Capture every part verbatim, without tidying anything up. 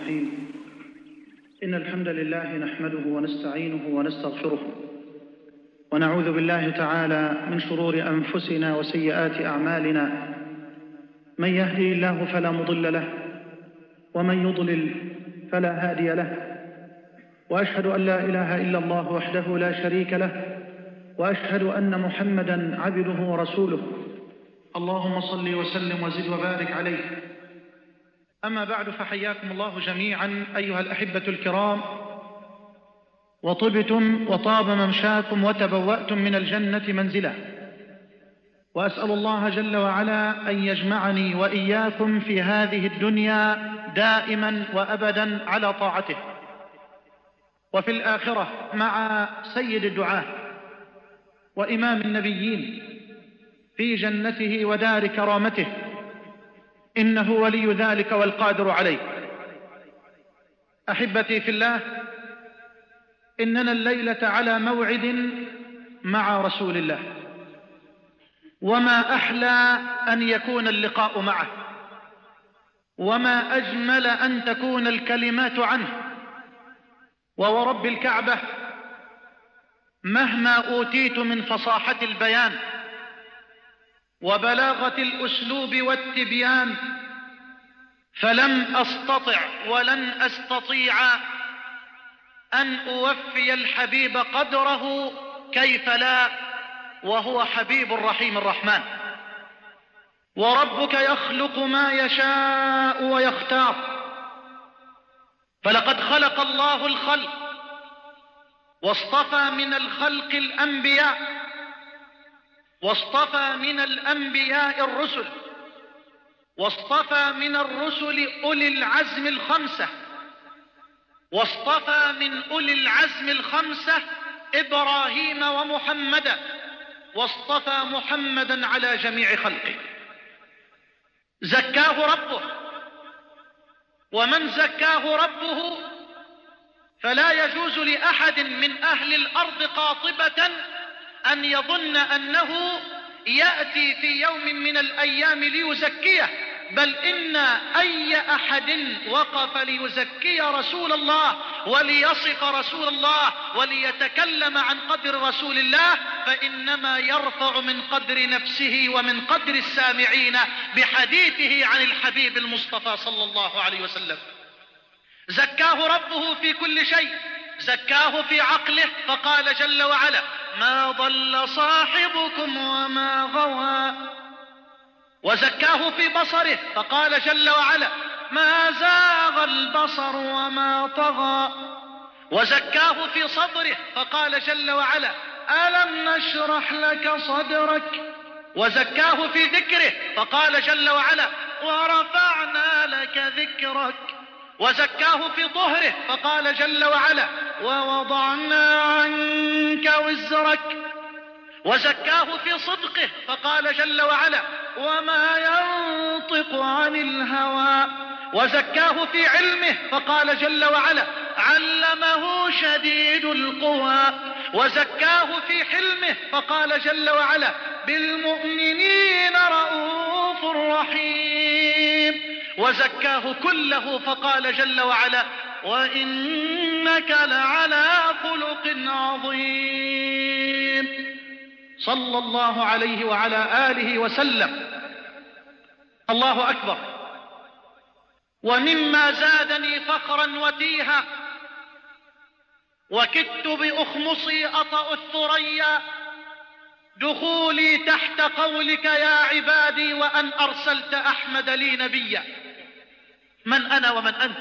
الرحيم. إن الحمد لله نحمده ونستعينه ونستغفره، ونعوذ بالله تعالى من شرور أنفسنا وسيئات أعمالنا. من يهدي الله فلا مضل له، ومن يضلل فلا هادي له. وأشهد أن لا إله إلا الله وحده لا شريك له، وأشهد أن محمدًا عبده ورسوله. اللهم صل وسلم وزد وبارك عليه. أما بعد، فحياكم الله جميعا أيها الأحبة الكرام، وطبتم وطاب ممشاكم وتبوأتم من الجنة منزلا، وأسأل الله جل وعلا أن يجمعني وإياكم في هذه الدنيا دائما وأبدا على طاعته، وفي الآخرة مع سيد الدعاة وإمام النبيين في جنته ودار كرامته، إنه ولي ذلك والقادر عليه. أحبتي في الله، إننا الليلة على موعد مع رسول الله، وما أحلى أن يكون اللقاء معه، وما أجمل أن تكون الكلمات عنه. وورب الكعبة، مهما أوتيت من فصاحة البيان وبلاغة الأسلوب والتبيان، فلم أستطع ولن أستطيع أن أوفي الحبيب قدره، كيف لا، وهو حبيب الرحيم الرحمن. وربك يخلق ما يشاء ويختار، فلقد خلق الله الخلق واصطفى من الخلق الأنبياء، واصطفى من الأنبياء الرسل، واصطفى من الرسل أولي العزم الخمسة، واصطفى من أولي العزم الخمسة إبراهيم ومحمدا، واصطفى محمدا على جميع خلقه. زكاه ربه، ومن زكاه ربه فلا يجوز لأحد من أهل الأرض قاطبة أن يظن أنه يأتي في يوم من الأيام ليزكيه، بل إن أي أحد وقف ليزكي رسول الله وليصف رسول الله وليتكلم عن قدر رسول الله، فإنما يرفع من قدر نفسه ومن قدر السامعين بحديثه عن الحبيب المصطفى صلى الله عليه وسلم. زكاه ربه في كل شيء، زكاه في عقله فقال جل وعلا: ما ضل صاحبكم وما غوى. وزكاه في بصره فقال جل وعلا: ما زاغ البصر وما طغى. وزكاه في صدره فقال جل وعلا: ألم نشرح لك صدرك. وزكاه في ذكره فقال جل وعلا: ورفعنا لك ذكرك. وزكاه في ظهره فقال جل وعلا: ووضعنا عنك وزرك. وزكاه في صدقه فقال جل وعلا: وما ينطق عن الهوى. وزكاه في علمه فقال جل وعلا: علمه شديد القوى. وزكاه في حلمه فقال جل وعلا: بالمؤمنين رؤوف رحيم. وزكاه كله فقال جل وعلا: وإنك لعلى خلق عظيم. صلى الله عليه وعلى آله وسلم. الله أكبر. ومما زادني فخرا وتيها وكدت بأخمصي أطأ الثريا دخولي تحت قولك يا عبادي وأن أرسلت أحمد لي نبيا. من أنا ومن أنت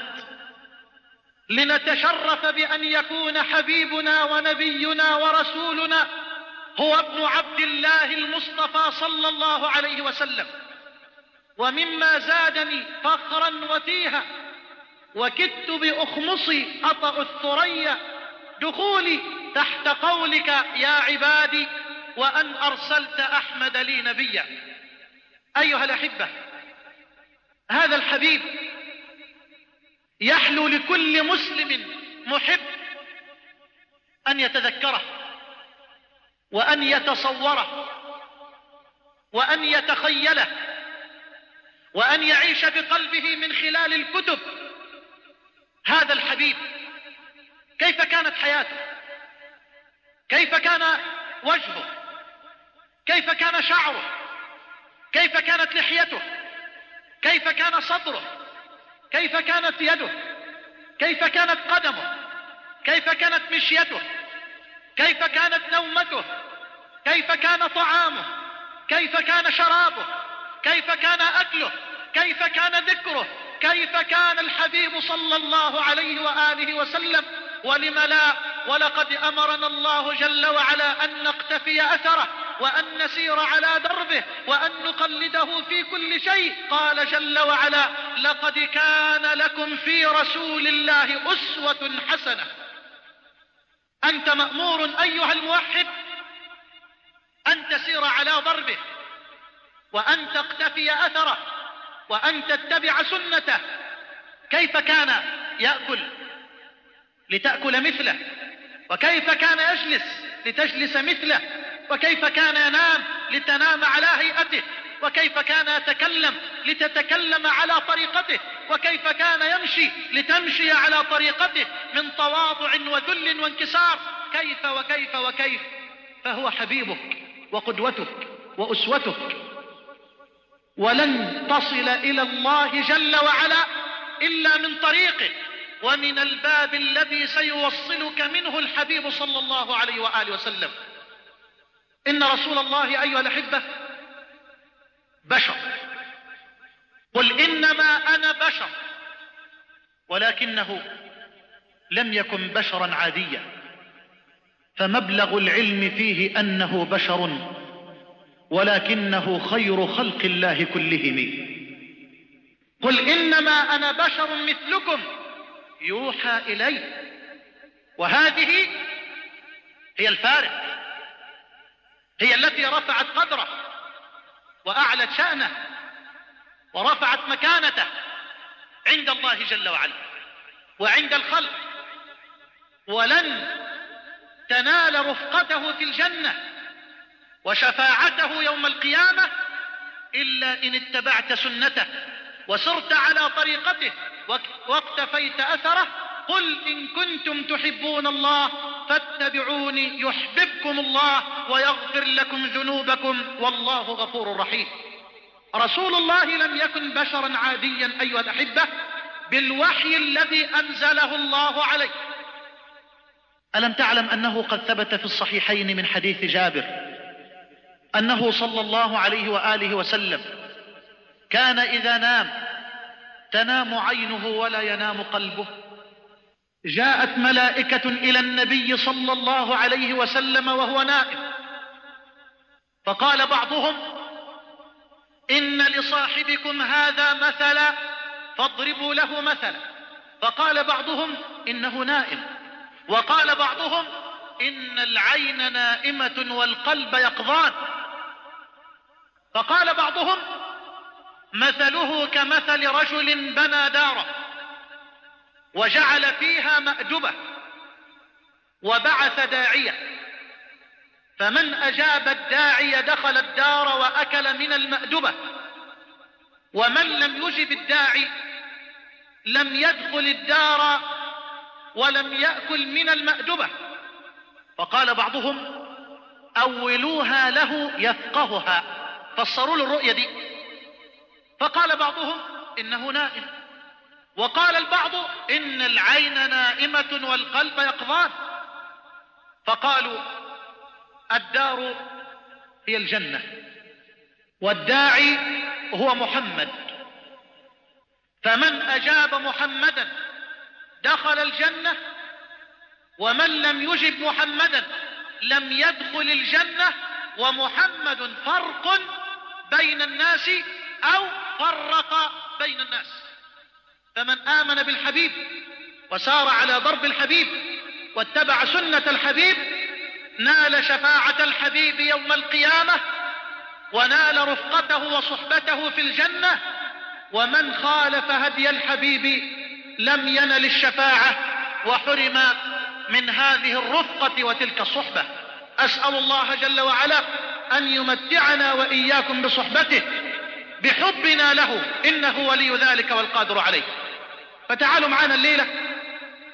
لنتشرف بأن يكون حبيبنا ونبينا ورسولنا هو ابن عبد الله المصطفى صلى الله عليه وسلم. ومما زادني فخرا وتيها وكدت بأخمصي أطأ الثريا دخولي تحت قولك يا عبادي وأن أرسلت أحمد لي نبيا. أيها الأحبة، هذا الحبيب يحلو لكل مسلم محب أن يتذكره وأن يتصوره وأن يتخيله وأن يعيش بقلبه من خلال الكتب هذا الحبيب كيف كانت حياته، كيف كان وجهه، كيف كان شعره، كيف كانت لحيته، كيف كان صدره، كيف كانت يده، كيف كانت قدمه، كيف كانت مشيته، كيف كانت نومته، كيف كان طعامه، كيف كان شرابه، كيف كان أكله، كيف كان ذكره، كيف كان الحبيب صلى الله عليه وآله وسلم. ولم لا، ولقد أمرنا الله جل وعلا أن نقتفي أثره وأن نسير على دربه وأن نقلده في كل شيء. قال جل وعلا: لقد كان لكم في رسول الله أسوة حسنة. أنت مأمور أيها الموحد أن تسير على ضربه وأن تقتفي أثره وأن تتبع سنته. كيف كان يأكل لتأكل مثله، وكيف كان يجلس لتجلس مثله، وكيف كان ينام لتنام على هيئته، وكيف كان يتكلم لتتكلم على طريقته، وكيف كان يمشي لتمشي على طريقته من تواضع وذل وانكسار. كيف وكيف وكيف. فهو حبيبك وقدوتك وأسوتك، ولن تصل إلى الله جل وعلا إلا من طريقه ومن الباب الذي سيوصلك منه الحبيب صلى الله عليه وآله وسلم. إن رسول الله أيها الأحبة بشر، قل إنما أنا بشر، ولكنه لم يكن بشرا عاديا، فمبلغ العلم فيه أنه بشر ولكنه خير خلق الله كلهم. قل إنما أنا بشر مثلكم يوحى إلي. وهذه هي الفارق، هي التي رفعت قدره وأعلت شأنه ورفعت مكانته عند الله جل وعلا وعند الخلق. ولن تنال رفقته في الجنة وشفاعته يوم القيامة إلا إن اتبعت سنته وسرت على طريقته واقتفيت أثره. قل إن كنتم تحبون الله فاتبعوني يحببكم الله ويغفر لكم ذنوبكم والله غفور رحيم. رسول الله لم يكن بشرا عاديا أيها الأحبة بالوحي الذي أنزله الله عليه. ألم تعلم أنه قد ثبت في الصحيحين من حديث جابر أنه صلى الله عليه وآله وسلم كان إذا نام تنام عينه ولا ينام قلبه. جاءت ملائكة إلى النبي صلى الله عليه وسلم وهو نائم، فقال بعضهم: إن لصاحبكم هذا مثلا فاضربوا له مثلا. فقال بعضهم: إنه نائم. وقال بعضهم: إن العين نائمة والقلب يقظان. فقال بعضهم: مثله كمثل رجل بنى دارا وجعل فيها مأدبة وبعث داعية، فمن أجاب الداعي دخل الدار وأكل من المأدبة، ومن لم يجب الداعي لم يدخل الدار ولم يأكل من المأدبة. فقال بعضهم: أولوها له يفقهها، فسروا له الرؤية دي. فقال بعضهم: إنه نائم. وقال البعض: إن العين نائمة والقلب يقظان. فقالوا: الدار هي الجنة والداعي هو محمد، فمن أجاب محمدا دخل الجنة، ومن لم يجب محمدا لم يدخل الجنة. ومحمد فرق بين الناس أو فرق بين الناس. فمن آمن بالحبيب وسار على ضرب الحبيب واتبع سنة الحبيب نال شفاعة الحبيب يوم القيامة ونال رفقته وصحبته في الجنة. ومن خالف هدي الحبيب لم ينل الشفاعة وحرم من هذه الرفقة وتلك الصحبة. أسأل الله جل وعلا أن يمتعنا وإياكم بصحبته بحبنا له، إنه ولي ذلك والقادر عليه. فتعالوا معنا الليلة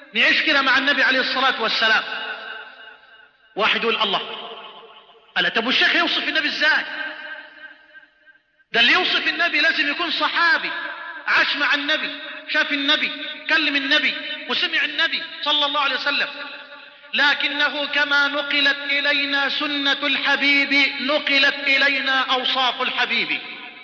نعيش كده مع النبي عليه الصلاة والسلام. واحد يقول الله، ألا طب والشيخ يوصف النبي ازاي؟ ده اللي يوصف النبي لازم يكون صحابي عاش مع النبي، شاف النبي، كلم النبي، وسمع النبي صلى الله عليه وسلم. لكنه كما نقلت إلينا سنة الحبيب نقلت إلينا أوصاف الحبيب،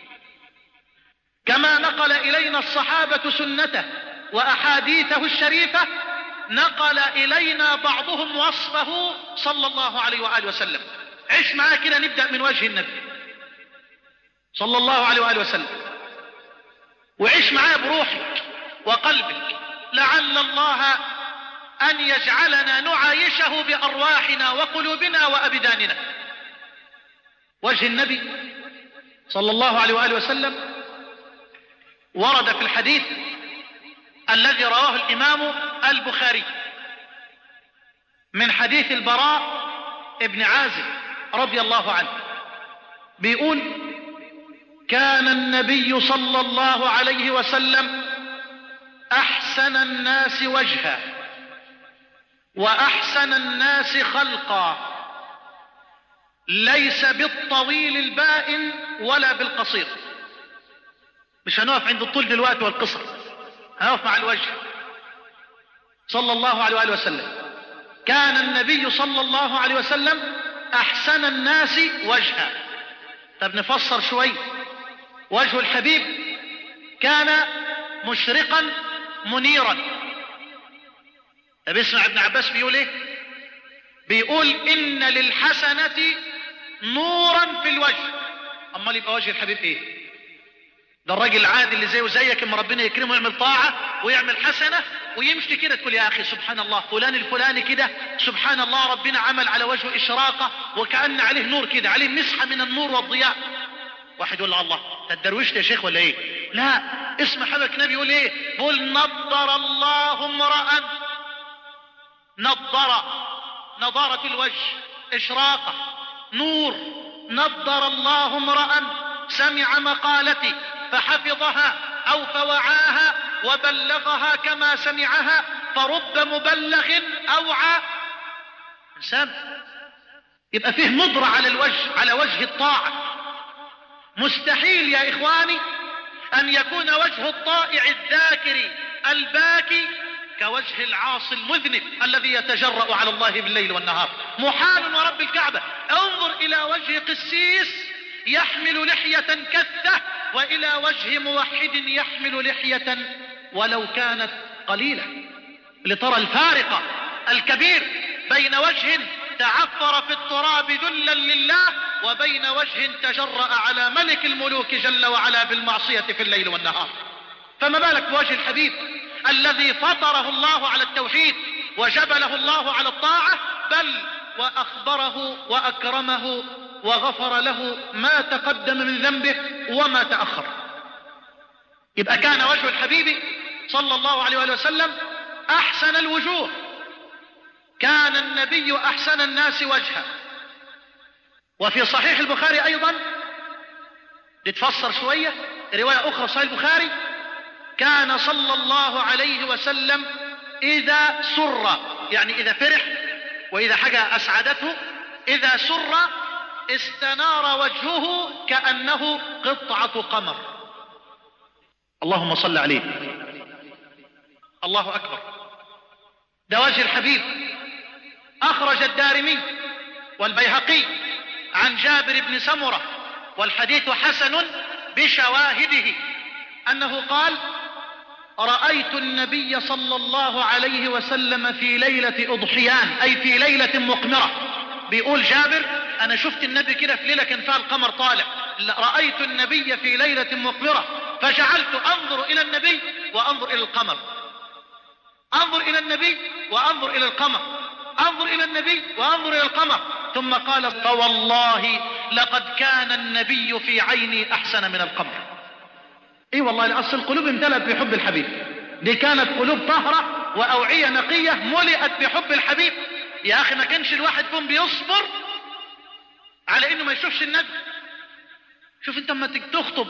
كما نقل إلينا الصحابة سنته وأحاديثه الشريفة نقل إلينا بعضهم وصفه صلى الله عليه وآله وسلم. عيش معاه كده، نبدأ من وجه النبي صلى الله عليه وآله وسلم، وعيش معاه بروحك وقلبك، لعل الله أن يجعلنا نعايشه بأرواحنا وقلوبنا وأبداننا. وجه النبي صلى الله عليه وآله وسلم ورد في الحديث الذي رواه الإمام البخاري من حديث البراء ابن عازب رضي الله عنه، بيقول: كان النبي صلى الله عليه وسلم أحسن الناس وجها وأحسن الناس خلقا، ليس بالطويل البائن ولا بالقصير. مش هنقف عند الطول دلوقتي والقصر، هنقف مع الوجه صلى الله عليه وآله وسلم. كان النبي صلى الله عليه وسلم أحسن الناس وجها. طب نفسر شوي. وجه الحبيب كان مشرقا منيرا. طب اسمع ابن عباس بيقول ايه؟ بيقول: إن للحسنة نورا في الوجه. أمال يبقى وجه الحبيب ايه؟ ده الراجل العادي اللي زيه وزيك، اما ربنا يكرمه ويعمل طاعة ويعمل حسنة ويمشي كده، تقول يا أخي سبحان الله فلان الفلاني كده، سبحان الله ربنا عمل على وجهه إشراقة وكأن عليه نور كده، عليه مسحة من النور والضياء. واحد يقول له: الله ده الدرويش يا شيخ ولا ايه؟ لا، اسم حبك نبي يقول ايه؟ يقول: نضر الله امرأ، نضر نضارة الوجه، إشراقة، نور. نضر الله امرأ سمع مقالتي فحفظها أو فوعاها وبلغها كما سمعها، فرب مبلغ أوعى. إنسان يبقى فيه نضرة على الوجه، على وجه الطاعة. مستحيل يا إخواني أن يكون وجه الطائع الذاكر الباكي كوجه العاصي المذنب الذي يتجرأ على الله بالليل والنهار. محال ورب الكعبة. انظر إلى وجه قسيس يحمل لحية كثة، وإلى وجه موحد يحمل لحية ولو كانت قليلة، لترى الفارقة الكبير بين وجه تعفر في التراب ذلا لله وبين وجه تجرأ على ملك الملوك جل وعلا بالمعصية في الليل والنهار. فما بالك بوجه الحبيب الذي فطره الله على التوحيد وجبله الله على الطاعة، بل وأخبره وأكرمه وغفر له ما تقدم من ذنبه وما تأخر. يبقى كان وجه الحبيب صلى الله عليه وآله وسلم أحسن الوجوه. كان النبي أحسن الناس وجها. وفي صحيح البخاري أيضا لتفسر شوية رواية أخرى صحيح البخاري: كان صلى الله عليه وسلم إذا سر، يعني إذا فرح وإذا حاجة أسعدته، إذا سر استنار وجهه كأنه قطعة قمر. اللهم صل عليه. الله أكبر. ده وجه الحبيب. أخرج الدارمي والبيهقي عن جابر بن سمرة، والحديث حسن بشواهده، أنه قال: رأيت النبي صلى الله عليه وسلم في ليلة أضحيان، أي في ليلة مقمرة. بيقول جابر: أنا شفت النبي كده في ليلة كان فيها القمر طالع. رأيت النبي في ليلة مقمرة فجعلت أنظر إلى النبي وأنظر إلى القمر، أنظر إلى النبي وأنظر إلى القمر، أنظر إلى النبي وأنظر إلى القمر. ثم قال: فوالله لقد كان النبي في عيني أحسن من القمر. اي والله، لأصل القلوب امتلأت بحب الحبيب. دي كانت قلوب طهرة وأوعية نقية ملئت بحب الحبيب. يا أخي ما كانش الواحد فيهم بيصبر على إنه ما يشوفش النبي. شوف انت لما تخطب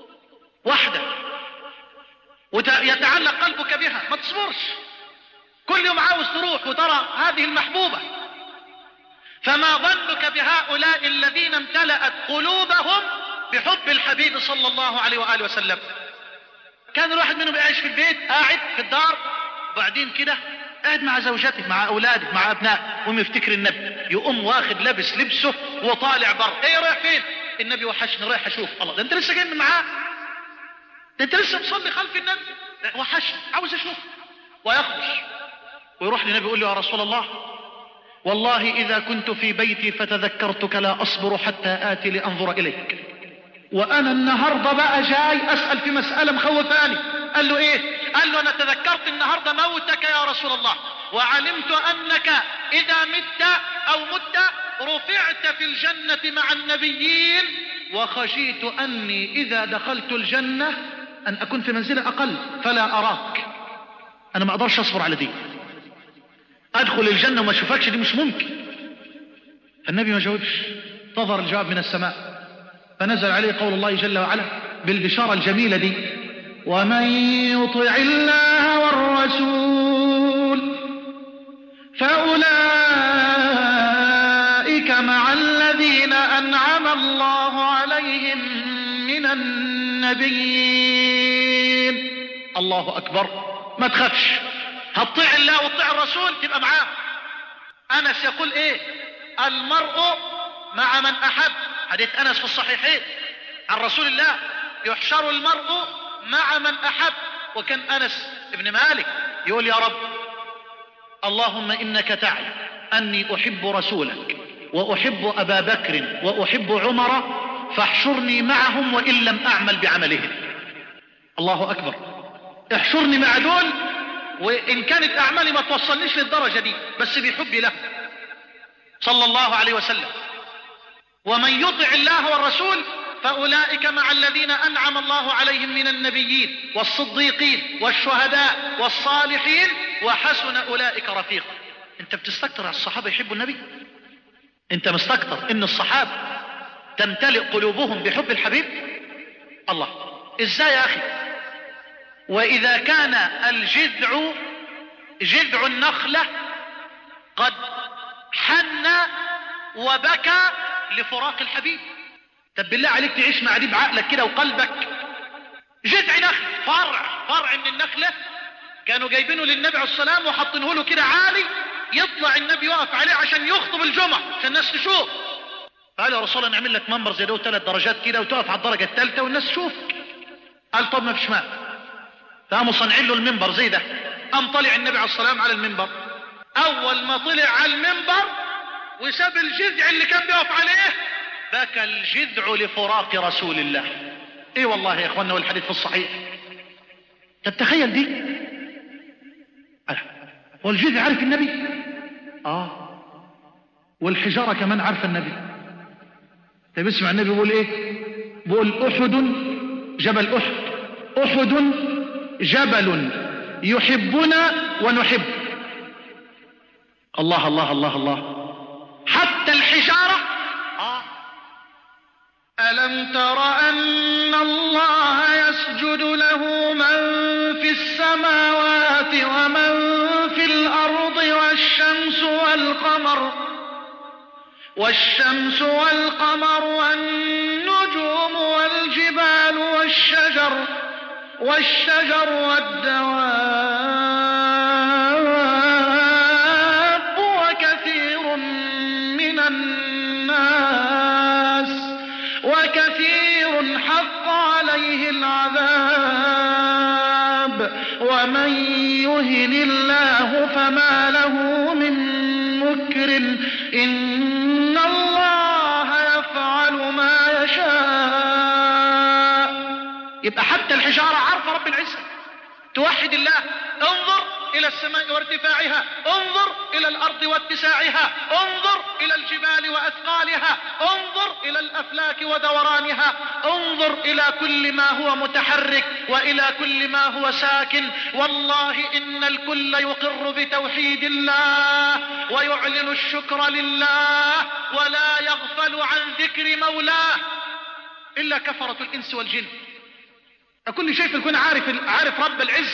واحدة ويتعلق قلبك بها ما تصبرش، كل يوم عاوز تروح وترى هذه المحبوبة. فما ظنك بهؤلاء الذين امتلأت قلوبهم بحب الحبيب صلى الله عليه وآله وسلم؟ كان الواحد منهم يعيش في البيت، قاعد في الدار، وبعدين كده قاعد مع زوجته مع اولاده مع ابنائه، وهم يفتكر النبي، يقوم واخد لابس لبسه وطالع بره. ايه رايح فين؟ النبي وحشني، رايح اشوف. الله، ده انت لسه جاي من معاه، ده انت لسه مصلي خلف النبي. وحشني، عاوز اشوف. ويخرج ويروح للنبي يقول له يا رسول الله، والله اذا كنت في بيتي فتذكرتك لا اصبر حتى اتي لانظر اليك، وانا النهارده بقى جاي اسال في مساله مخوفاني. قال له ايه؟ قال له انا تذكرت النهارده موتك يا رسول الله، وعلمت انك اذا مت او مت رفعت في الجنه مع النبيين، وخشيت اني اذا دخلت الجنه ان اكون في منزله اقل فلا اراك. انا ما اقدرش اصبر على دي، ادخل الجنه وما اشوفكش، دي مش ممكن. النبي ما جاوبش، انتظر الجواب من السماء، فنزل عليه قول الله جل وعلا بالبشارة الجميلة دي: ومن يطع الله والرسول فأولئك مع الذين أنعم الله عليهم من النبيين. الله أكبر. ما تخافش، هتطيع الله وتطيع الرسول تبقى معاه. أنس يقول ايه؟ المرء مع من أحب، حديث أنس في الصحيحين عن رسول الله، يحشر المرء مع من أحب. وكان أنس ابن مالك يقول يا رب اللهم إنك تعلم أني أحب رسولك وأحب أبا بكر وأحب عمر، فاحشرني معهم وإن لم أعمل بعملهم. الله أكبر، احشرني مع دول وإن كانت أعمالي ما توصلنيش للدرجة دي، بس بحبي له صلى الله عليه وسلم. ومن يطع الله والرسول فأولئك مع الذين أنعم الله عليهم من النبيين والصديقين والشهداء والصالحين وحسن أولئك رفيقا. انت بتستكتر على الصحابة يحبوا النبي؟ انت مستكتر ان الصحابة تمتلئ قلوبهم بحب الحبيب؟ الله، ازاي يا اخي؟ واذا كان الجذع جذع النخلة قد حن وبكى لفراق الحبيب، طب بالله عليك تعيش مع دي بعقلك كده وقلبك؟ جذع نخل، فرع فرع من النخلة كانوا جايبينه للنبي عليه السلام وحاطينه له كده عالي، يطلع النبي يقف عليه عشان يخطب الجمعة عشان الناس تشوف. قال يا رسول الله نعمل لك منبر زي ده وثلاث درجات كده وتقف على الدرجة الثالثة والناس تشوفك. قال طب ما فيش ماء. فقاموا صانعين له المنبر زي ده. قام طلع النبي عليه السلام على المنبر، اول ما طلع على المنبر وساب الجذع اللي كان بيقف عليه بكى الجذع لفراق رسول الله. ايه والله يا اخوانا، والحديث في الصحيح. طب تخيل دي، هو الجذع عارف النبي؟ اه، والحجارة كمان عارفة النبي. طب اسمع النبي بيقول ايه؟ بيقول احد جبل احد، احد جبل يحبنا ونحب. الله الله الله الله، حتى الحجارة. آه. ألم تر أن الله يسجد له من في السماوات ومن في الأرض والشمس والقمر والشمس والقمر والنجوم والجبال والشجر والشجر والدواب وكثير من الناس وكثير حق عليه العذاب ومن يهن الله فما له من مكرم إن الله يفعل ما يشاء. يبقى حتى الحجارة عارفة رب العزة توحد الله. انظر إلى السماء وارتفاعها، انظر إلى الأرض واتساعها، انظر إلى الجبال وأثقالها، انظر إلى الأفلاك ودورانها، انظر إلى كل ما هو متحرك وإلى كل ما هو ساكن. والله إن الكل يقر بتوحيد الله ويعلن الشكر لله ولا يغفل عن ذكر مولاه إلا كفرة الإنس والجن. كل شيء في الكون عارف عارف رب العزة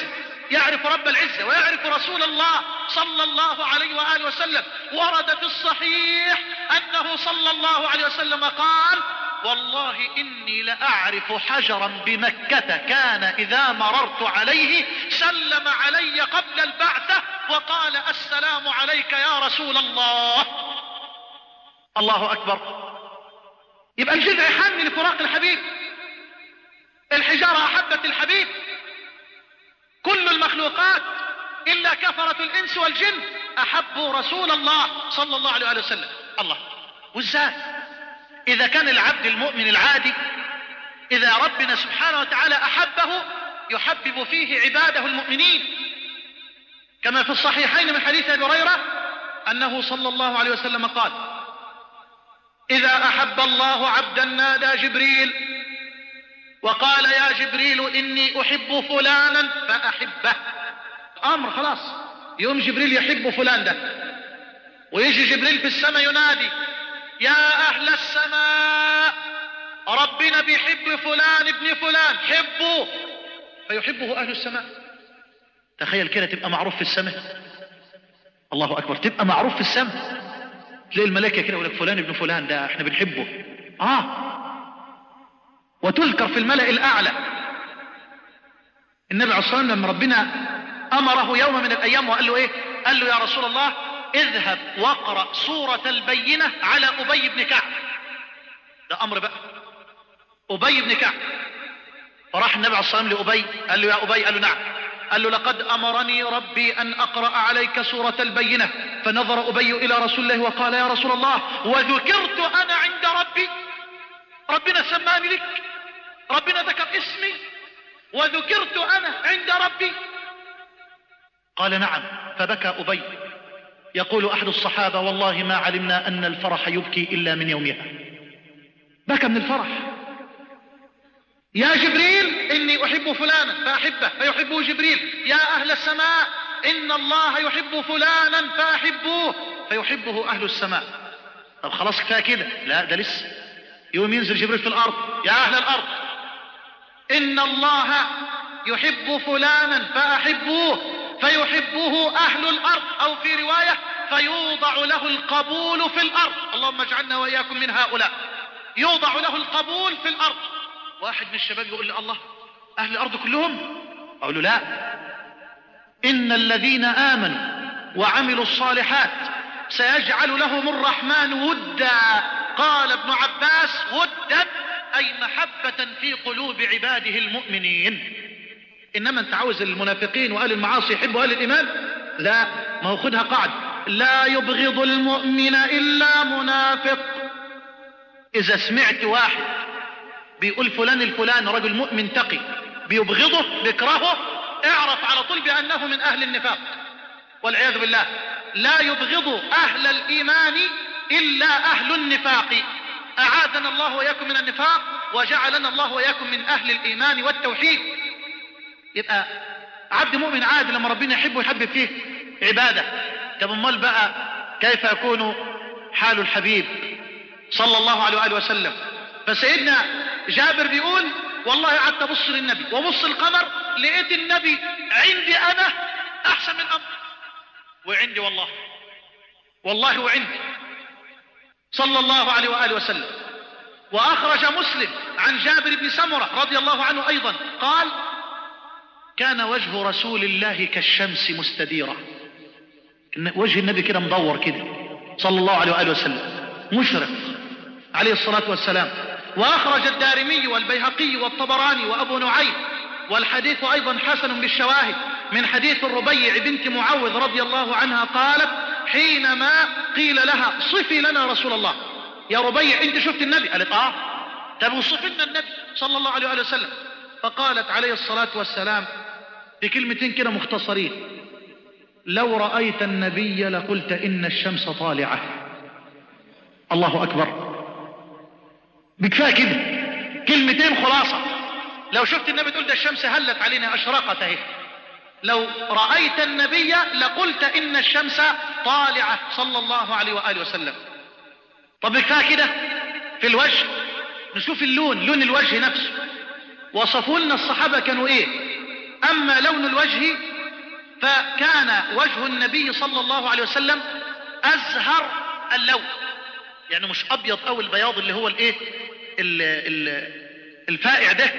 يعرف رب العزة ويعرف رسول الله صلى الله عليه وآله وسلم. ورد في الصحيح أنه صلى الله عليه وسلم قال: والله إني لأعرف حجرا بمكة كان إذا مررت عليه سلم علي قبل البعثة وقال: السلام عليك يا رسول الله. الله أكبر. يبقى الجذع حامل لفراق الحبيب، الحجارة أحبت الحبيب. كل المخلوقات إلا كفرة الإنس والجن أحبوا رسول الله صلى الله عليه وسلم. الله. والذات إذا كان العبد المؤمن العادي إذا ربنا سبحانه وتعالى أحبه يحبب فيه عباده المؤمنين، كما في الصحيحين من حديث أبي هريرة أنه صلى الله عليه وسلم قال: إذا أحب الله عبدا نادى جبريل وقال: يا جبريل إني أحب فلانا فأحبه. أمر خلاص، يوم جبريل يحب فلان ده، ويجي جبريل في السماء ينادي: يا أهل السماء ربنا بيحب فلان ابن فلان حبوه، فيحبه أهل السماء. تخيل كده تبقى معروف في السماء. الله أكبر. تبقى معروف في السماء، تلاقي الملائكة كده يقول لك فلان ابن فلان ده احنا بنحبه. آه وتذكر في الملأ الأعلى. النبي عليه الصلاة والسلام لما ربنا أمره يوم من الأيام وقال له إيه؟ قال له: يا رسول الله اذهب واقرأ سورة البينة على أبي بن كعب. ده أمر بقى. أبي بن كعب. فراح النبي عليه الصلاة والسلام لأبي قال له: يا أبي. قال له: نعم. قال له: لقد أمرني ربي أن أقرأ عليك سورة البينة. فنظر أبي إلى رسول الله وقال: يا رسول الله وذكرت أنا عند ربي، ربنا سماني لك، ربنا ذكر اسمي وذكرت أنا عند ربي. قال: نعم. فبكى أبي. يقول أحد الصحابة: والله ما علمنا أن الفرح يبكي إلا من يومها. بكى من الفرح. يا جبريل إني أحب فلانا فأحبه فيحبه جبريل. يا أهل السماء إن الله يحب فلانا فأحبوه فيحبه أهل السماء. طب خلاص كفاية كده؟ لا، ده لسه. يوم ينزل جبريل في الأرض: يا أهل الأرض إن الله يحب فلانا فأحبوه فيحبه أهل الأرض، أو في رواية فيوضع له القبول في الأرض. اللهم اجعلنا وإياكم من هؤلاء. يوضع له القبول في الأرض. واحد من الشباب يقول لي: الله، أهل الأرض كلهم؟ أقول له: لا، إن الذين آمنوا وعملوا الصالحات سيجعل لهم الرحمن ودا. قال ابن عباس: ودا أي محبة في قلوب عباده المؤمنين. إنما أنت عاوز المنافقين وأهل المعاصي يحبوا أهل الإيمان؟ لا، ما هو خدها قاعدة: لا يبغض المؤمن إلا منافق. إذا سمعت واحد بيقول فلان الفلان رجل مؤمن تقي بيبغضه بيكرهه، اعرف على طول بأنه من أهل النفاق والعياذ بالله. لا يبغض أهل الإيمان إلا أهل النفاق. أعاذنا الله وإياكم من النفاق وجعلنا الله وإياكم من أهل الإيمان والتوحيد. يبقى عبد مؤمن عادي لما ربنا يحبه يحبب فيه عبادة. طب امال بقى كيف يكون حال الحبيب صلى الله عليه وآله وسلم؟ فسيدنا جابر بيقول: والله قعدت ابص للنبي وبص القمر لقيت النبي عندي انا احسن من امر، وعندي والله والله وعندي صلى الله عليه وآله وسلم. واخرج مسلم عن جابر بن سمرة رضي الله عنه ايضا قال: كان وجه رسول الله كالشمس مستديرة. وجه النبي كده مدور كده صلى الله عليه وآله وسلم، مشرق عليه الصلاة والسلام. وأخرج الدارمي والبيهقي والطبراني وأبو نعيم، والحديث أيضا حسن بالشواهد، من حديث الربيع بنت معوذ رضي الله عنها قالت: حينما قيل لها: صفي لنا رسول الله. يا ربيع أنت شفت النبي؟ قالت: آه. طب وصف لنا النبي صلى الله عليه وآله وسلم. فقالت عليه الصلاة والسلام بكلمتين كده مختصرين: لو رأيت النبي لقلت إن الشمس طالعة. الله أكبر. بكفاء كده كلمتين خلاصة. لو شفت النبي تقول ده الشمس هلت علينا أشرقت اهي. لو رأيت النبي لقلت إن الشمس طالعة صلى الله عليه وآله وسلم. طب بكفاء كده في الوجه، نشوف اللون، لون الوجه نفسه. وصفوا لنا الصحابة كانوا ايه. اما لون الوجه فكان وجه النبي صلى الله عليه وسلم أزهر اللون، يعني مش أبيض أو البياض اللي هو الايه الفائع ده،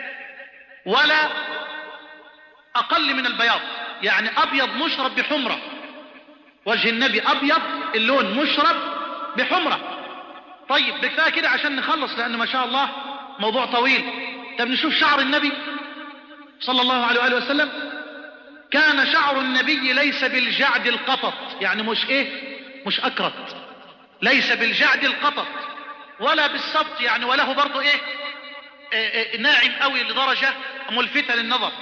ولا أقل من البياض، يعني أبيض مشرب بحمرة. وجه النبي أبيض اللون مشرب بحمرة. طيب بكفاية كده عشان نخلص، لأن ما شاء الله موضوع طويل. طب نشوف شعر النبي صلى الله عليه وآله وسلم. كان شعر النبي ليس بالجعد القطط، يعني مش ايه مش أكرت، ليس بالجعد القطط ولا بالسبط، يعني وله برضو ايه, إيه, إيه ناعم قوي لدرجة ملفتة للنظر.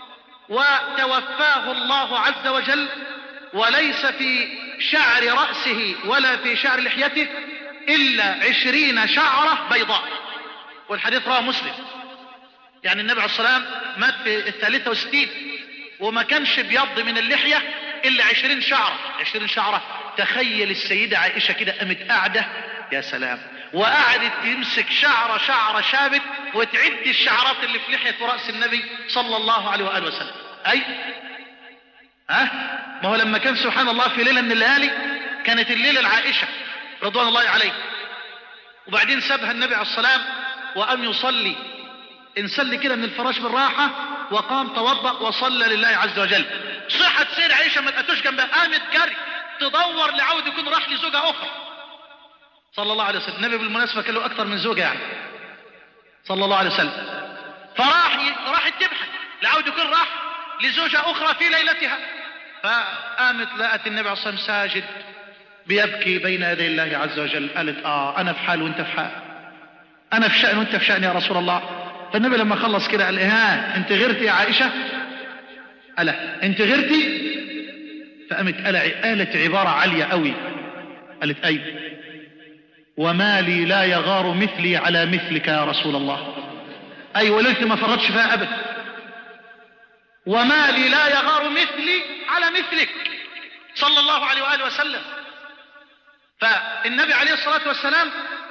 وتوفاه الله عز وجل وليس في شعر رأسه ولا في شعر لحيته إلا عشرين شعرة بيضاء، والحديث رواه مسلم. يعني النبي عليه الصلاة والسلام مات في الثالثة وستين وما كانش بيض من اللحية إلا عشرين شعرة. عشرين شعرة. تخيل السيدة عائشة كده قامت قاعدة، يا سلام، وقعدت تمسك شعرة شعرة شابت وتعد الشعرات اللي في لحية رأس النبي صلى الله عليه وآله وسلم. أي ها ما هو لما كان سبحان الله في ليلة من الليالي، كانت الليلة العائشة رضوان الله عليه، وبعدين سابها النبي عليه الصلاة والسلام وقام يصلي، انسل كده من الفراش بالراحة، وقام توضأ وصلى لله عز وجل. صحت سيد عائشة ما لقتوش جنبها، قامت جري تدور لعود يكون راح لزوجة أخرى صلى الله عليه وسلم. النبي بالمناسبة كان له أكثر من زوجة يعني صلى الله عليه وسلم. فراح راحت تبحث لعود يكون راح لزوجة أخرى في ليلتها، فقامت لقت النبي عليه الصلاة والسلام ساجد بيبكي بين يدي الله عز وجل. قالت آه أنا في حال وأنت في حال، أنا في شأن وأنت في شأن يا رسول الله. فالنبي لما خلص كده قال ها أنت غيرتي يا عائشة؟ ألا أنت غيرتي؟ فقامت قالت عبارة عالية قوي، قالت أي وما لي لا يغار مثلي على مثلك يا رسول الله. أي وليلتي ما فرطش فيها أبدا، وما لي لا يغار مثلي على مثلك صلى الله عليه وآله وسلم. فالنبي عليه الصلاة والسلام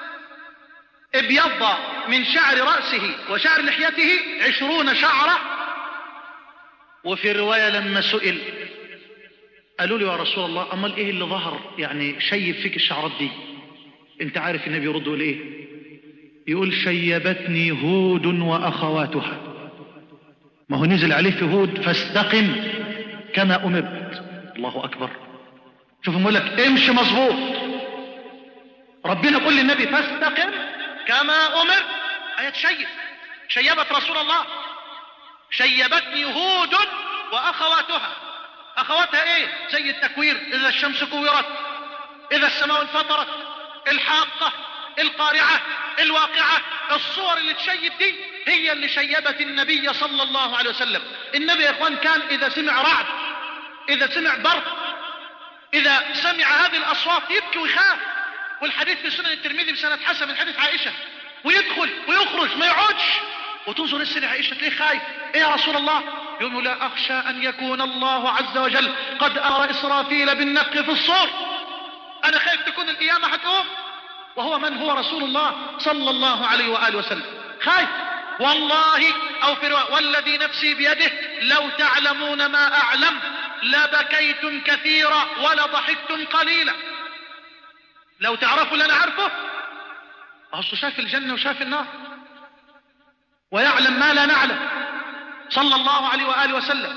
ابيض من شعر رأسه وشعر لحيته عشرون شعرة. وفي رواية لما سئل قالوا له يا رسول الله أمال ايه اللي ظهر يعني شيب فيك الشعرات دي؟ انت عارف النبي يرد يقول ايه؟ يقول شيبتني هود وأخواتها. ما هو نزل عليه في هود فاستقم كما أمرت. الله أكبر. شوف يقول لك امشي مظبوط، ربنا يقول للنبي فاستقم كما أمر. آية شيب شيبت رسول الله. شيبتني هود وأخواتها. أخواتها ايه؟ زي التكوير، إذا الشمس كورت، إذا السماء انفطرت، الحاقة، القارعة، الواقعة. الصور اللي تشيب دي هي اللي شيبت النبي صلى الله عليه وسلم. النبي يا اخوان كان إذا سمع رعد، إذا سمع برق، إذا سمع هذه الأصوات يبكي ويخاف. والحديث في سنن الترمذي بسند حسن من حديث عائشة، ويدخل ويخرج ما يقعدش. وتنظر السيدة عائشة ليه خايف؟ ايه يا رسول الله؟ يقول لا أخشى أن يكون الله عز وجل قد أمر إسرافيل بالنفخ في الصور. أنا خايف تكون القيامة هتقوم وهو من هو رسول الله صلى الله عليه وآله وسلم. خايف والله، أو في رواية والذي نفسي بيده لو تعلمون ما أعلم لبكيتم كثيرا ولضحكتم قليلا. لو تعرفوا اللي أنا عارفه، أصله شاف الجنة وشاف النار ويعلم ما لا نعلم صلى الله عليه وآله وسلم.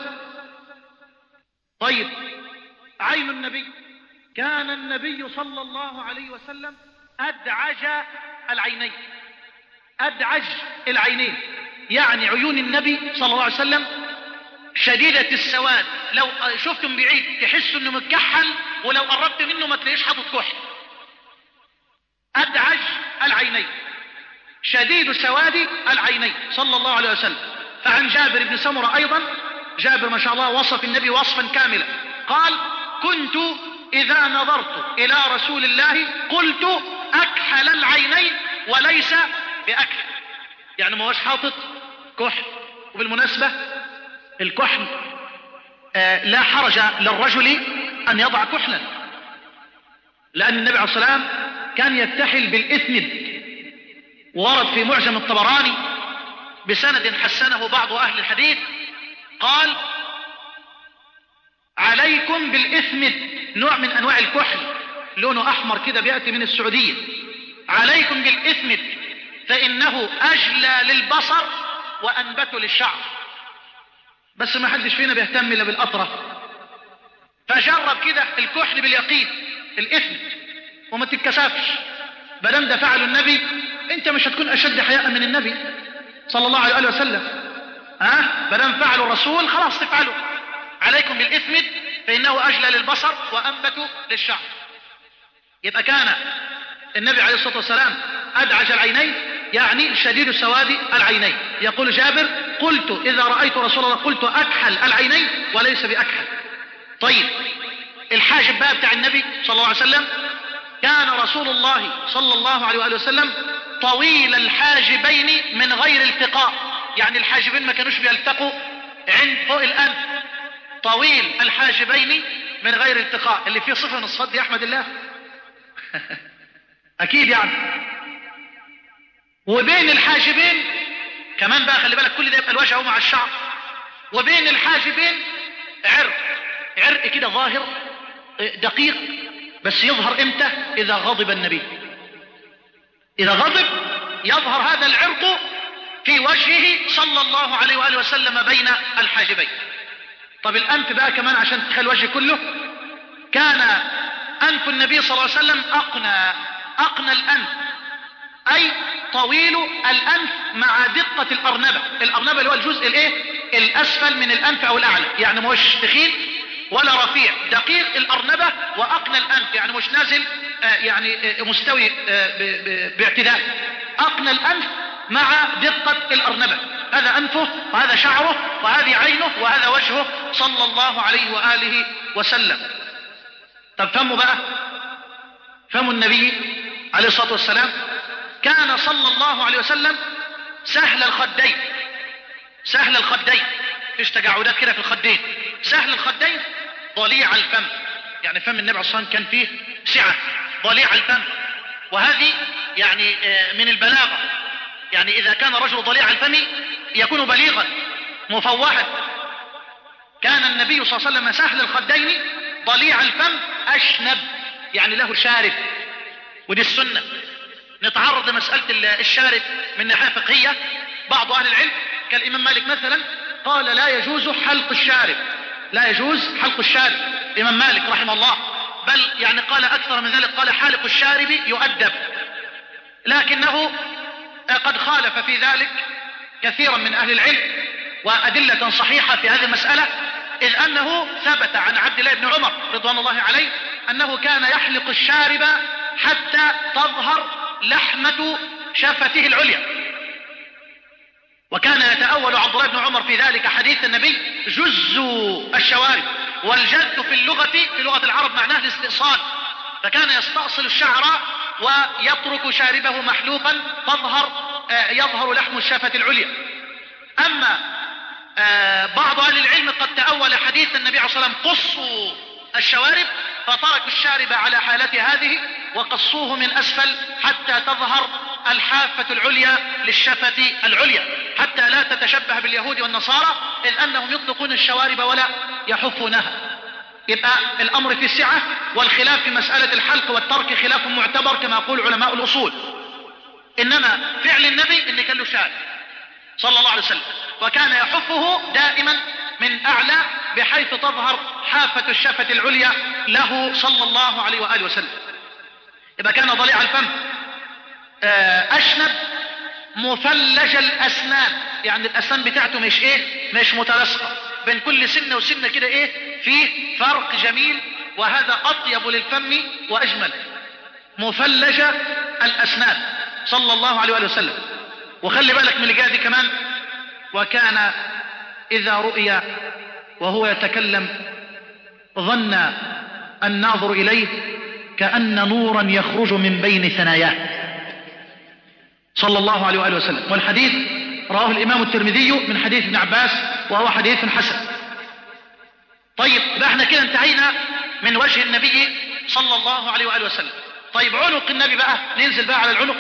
طيب عين النبي، كان النبي صلى الله عليه وسلم أدعج العينين. أدعج العينين يعني عيون النبي صلى الله عليه وسلم شديدة السواد، لو شفتم بعيد تحس انه متكحل، ولو قربت منه ما تلاقيش حاطط كحل. أدعج العينين شديد سواد العينين صلى الله عليه وسلم. فعن جابر بن سمرة أيضا، جابر ما شاء الله وصف النبي وصفا كاملا، قال كنت إذا نظرت إلى رسول الله قلت أكحل العينين وليس بأكحل، يعني ما هوش حاطط كحل. وبالمناسبة الكحل آه لا حرج للرجل أن يضع كحلا، لأن النبي عليه الصلاة والسلام كان يكتحل بالإثند، ورد في معجم الطبراني بسند حسنه بعض أهل الحديث، قال عليكم بالإثمد، نوع من أنواع الكحل لونه أحمر كده بيأتي من السعودية. عليكم بالإثمد فإنه أجلى للبصر وأنبت للشعر. بس ما حدش فينا بيهتم إلا بالأطرف، فجرب كده الكحل باليقين الإثمد وما تتكسفش. بدم ده فعله النبي، انت مش هتكون أشد حياء من النبي صلى الله عليه وسلم. ها بدم فعله الرسول خلاص تفعله. عليكم بالإثمد فإنه أجلى للبصر وأنبت للشعر. يبقى كان النبي عليه الصلاة والسلام أدعج العينين، يعني شديد سواد العينين. يقول جابر: قلت إذا رأيت رسول الله قلت أكحل العينين وليس بأكحل. طيب الحاجب بقى بتاع النبي صلى الله عليه وسلم، كان رسول الله صلى الله عليه وآله وسلم طويل الحاجبين من غير التقاء، يعني الحاجبين ما كانوش بيلتقوا عند فوق الأنف. طويل الحاجبين من غير التقاء، اللي فيه صفة من الصد يا أحمد الله أكيد يعني. وبين الحاجبين كمان بقى خلي بالك، كل ده يبقى الوجه مع الشعر، وبين الحاجبين عرق، عرق كده ظاهر دقيق، بس يظهر امتى؟ إذا غضب النبي. إذا غضب يظهر هذا العرق في وجهه صلى الله عليه وآله وسلم بين الحاجبين. طب الأنف بقى كمان عشان تخيل الوجه كله، كان أنف النبي صلى الله عليه وسلم أقنى، أقنى الأنف أي طويل الأنف مع دقة الأرنبة. الأرنبة اللي هو الجزء الإيه؟ الأسفل من الأنف أو الأعلى، يعني مش تخين ولا رفيع، دقيق الأرنبة وأقنى الأنف، يعني مش نازل آه يعني آه مستوي آه باعتدال. أقنى الأنف مع دقة الأرنبة، هذا أنفه وهذا شعره وهذه عينه وهذا وجهه صلى الله عليه وآله وسلم. طب فهموا بقى، فهموا النبي عليه الصلاة والسلام كان صلى الله عليه وسلم سهل الخدين. سهل الخدين فيش تجاعدات كده في الخدين، سهل الخدين ضليع الفم، يعني فم النبي عليه الصلاة والسلام كان فيه سعة، ضليع الفم. وهذه يعني من البلاغة، يعني إذا كان رجل ضليع الفم يكون بليغا مفوها. كان النبي صلى الله عليه وسلم سهل الخدين ضليع الفم أشنب، يعني له شارب، ودي السنة. نتعرض لمسألة الشارب من ناحية فقهية. بعض أهل العلم كالإمام مالك مثلا قال لا يجوز حلق الشارب، لا يجوز حلق الشارب الإمام مالك رحمه الله، بل يعني قال أكثر من ذلك، قال حالق الشارب يؤدب. لكنه قد خالف في ذلك كثيرا من أهل العلم وأدلة صحيحة في هذه المسألة، إذ أنه ثبت عن عبد الله بن عمر رضوان الله عليه أنه كان يحلق الشارب حتى تظهر لحمة شفته العليا. وكان يتأول عبد الله بن عمر في ذلك حديث النبي جز الشوارب، والجز في اللغة في لغة العرب معناه الاستئصال، فكان يستأصل الشعر ويترك شاربه محلوقا تظهر آه يظهر لحم الشفة العليا. أما آه بعض أهل العلم قد تأول حديث النبي عليه الصلاة والسلام قصوا الشوارب، فتركوا الشارب على حالته هذه وقصوه من أسفل حتى تظهر الحافة العليا للشفة العليا، حتى لا تتشبه باليهود والنصارى، إذ أنهم يطلقون الشوارب ولا يحفونها. يبقى الأمر في السعة، والخلاف في مسألة الحلق والترك خلاف معتبر كما يقول علماء الأصول. إنما فعل النبي إن كان له شارب صلى الله عليه وسلم، وكان يحفه دائما من أعلى بحيث تظهر حافة الشفة العليا له صلى الله عليه وآله وسلم. يبقى كان ضليع الفم أشنب مفلج الأسنان، يعني الأسنان بتاعته مش إيه مش متلاصقة، بين كل سنة وسنة كده إيه فيه فرق جميل، وهذا أطيب للفم وأجمل. مفلج الأسنان صلى الله عليه وآله وسلم. وخلي بالك من اللي دي كمان، وكان إذا رؤي وهو يتكلم ظن الناظر إليه كأن نورا يخرج من بين ثناياه صلى الله عليه وآله وسلم. والحديث رواه الإمام الترمذي من حديث ابن عباس وهو حديث حسن. طيب بقى احنا كده انتهينا من وجه النبي صلى الله عليه وآله وسلم. طيب عنق النبي بقى، ننزل بقى على العنق.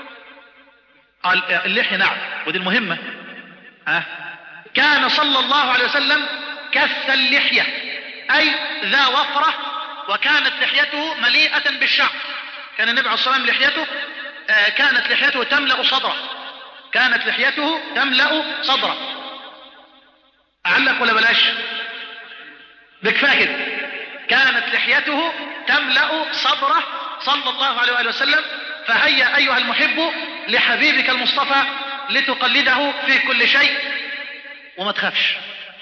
اللحية نعم، ودي المهمة. ها كان صلى الله عليه وسلم كث اللحية أي ذا وفرة، وكانت لحيته مليئة بالشعر. كان النبي عليه الصلاة والسلام لحيته آه كانت لحيته تملأ صدره، كانت لحيته تملأ صدره. أعلق ولا بلاش؟ بكفاء كده. كانت لحيته تملأ صدره صلى الله عليه وآله وسلم. فهيا أيها المحب لحبيبك المصطفى لتقلده في كل شيء، وما تخافش،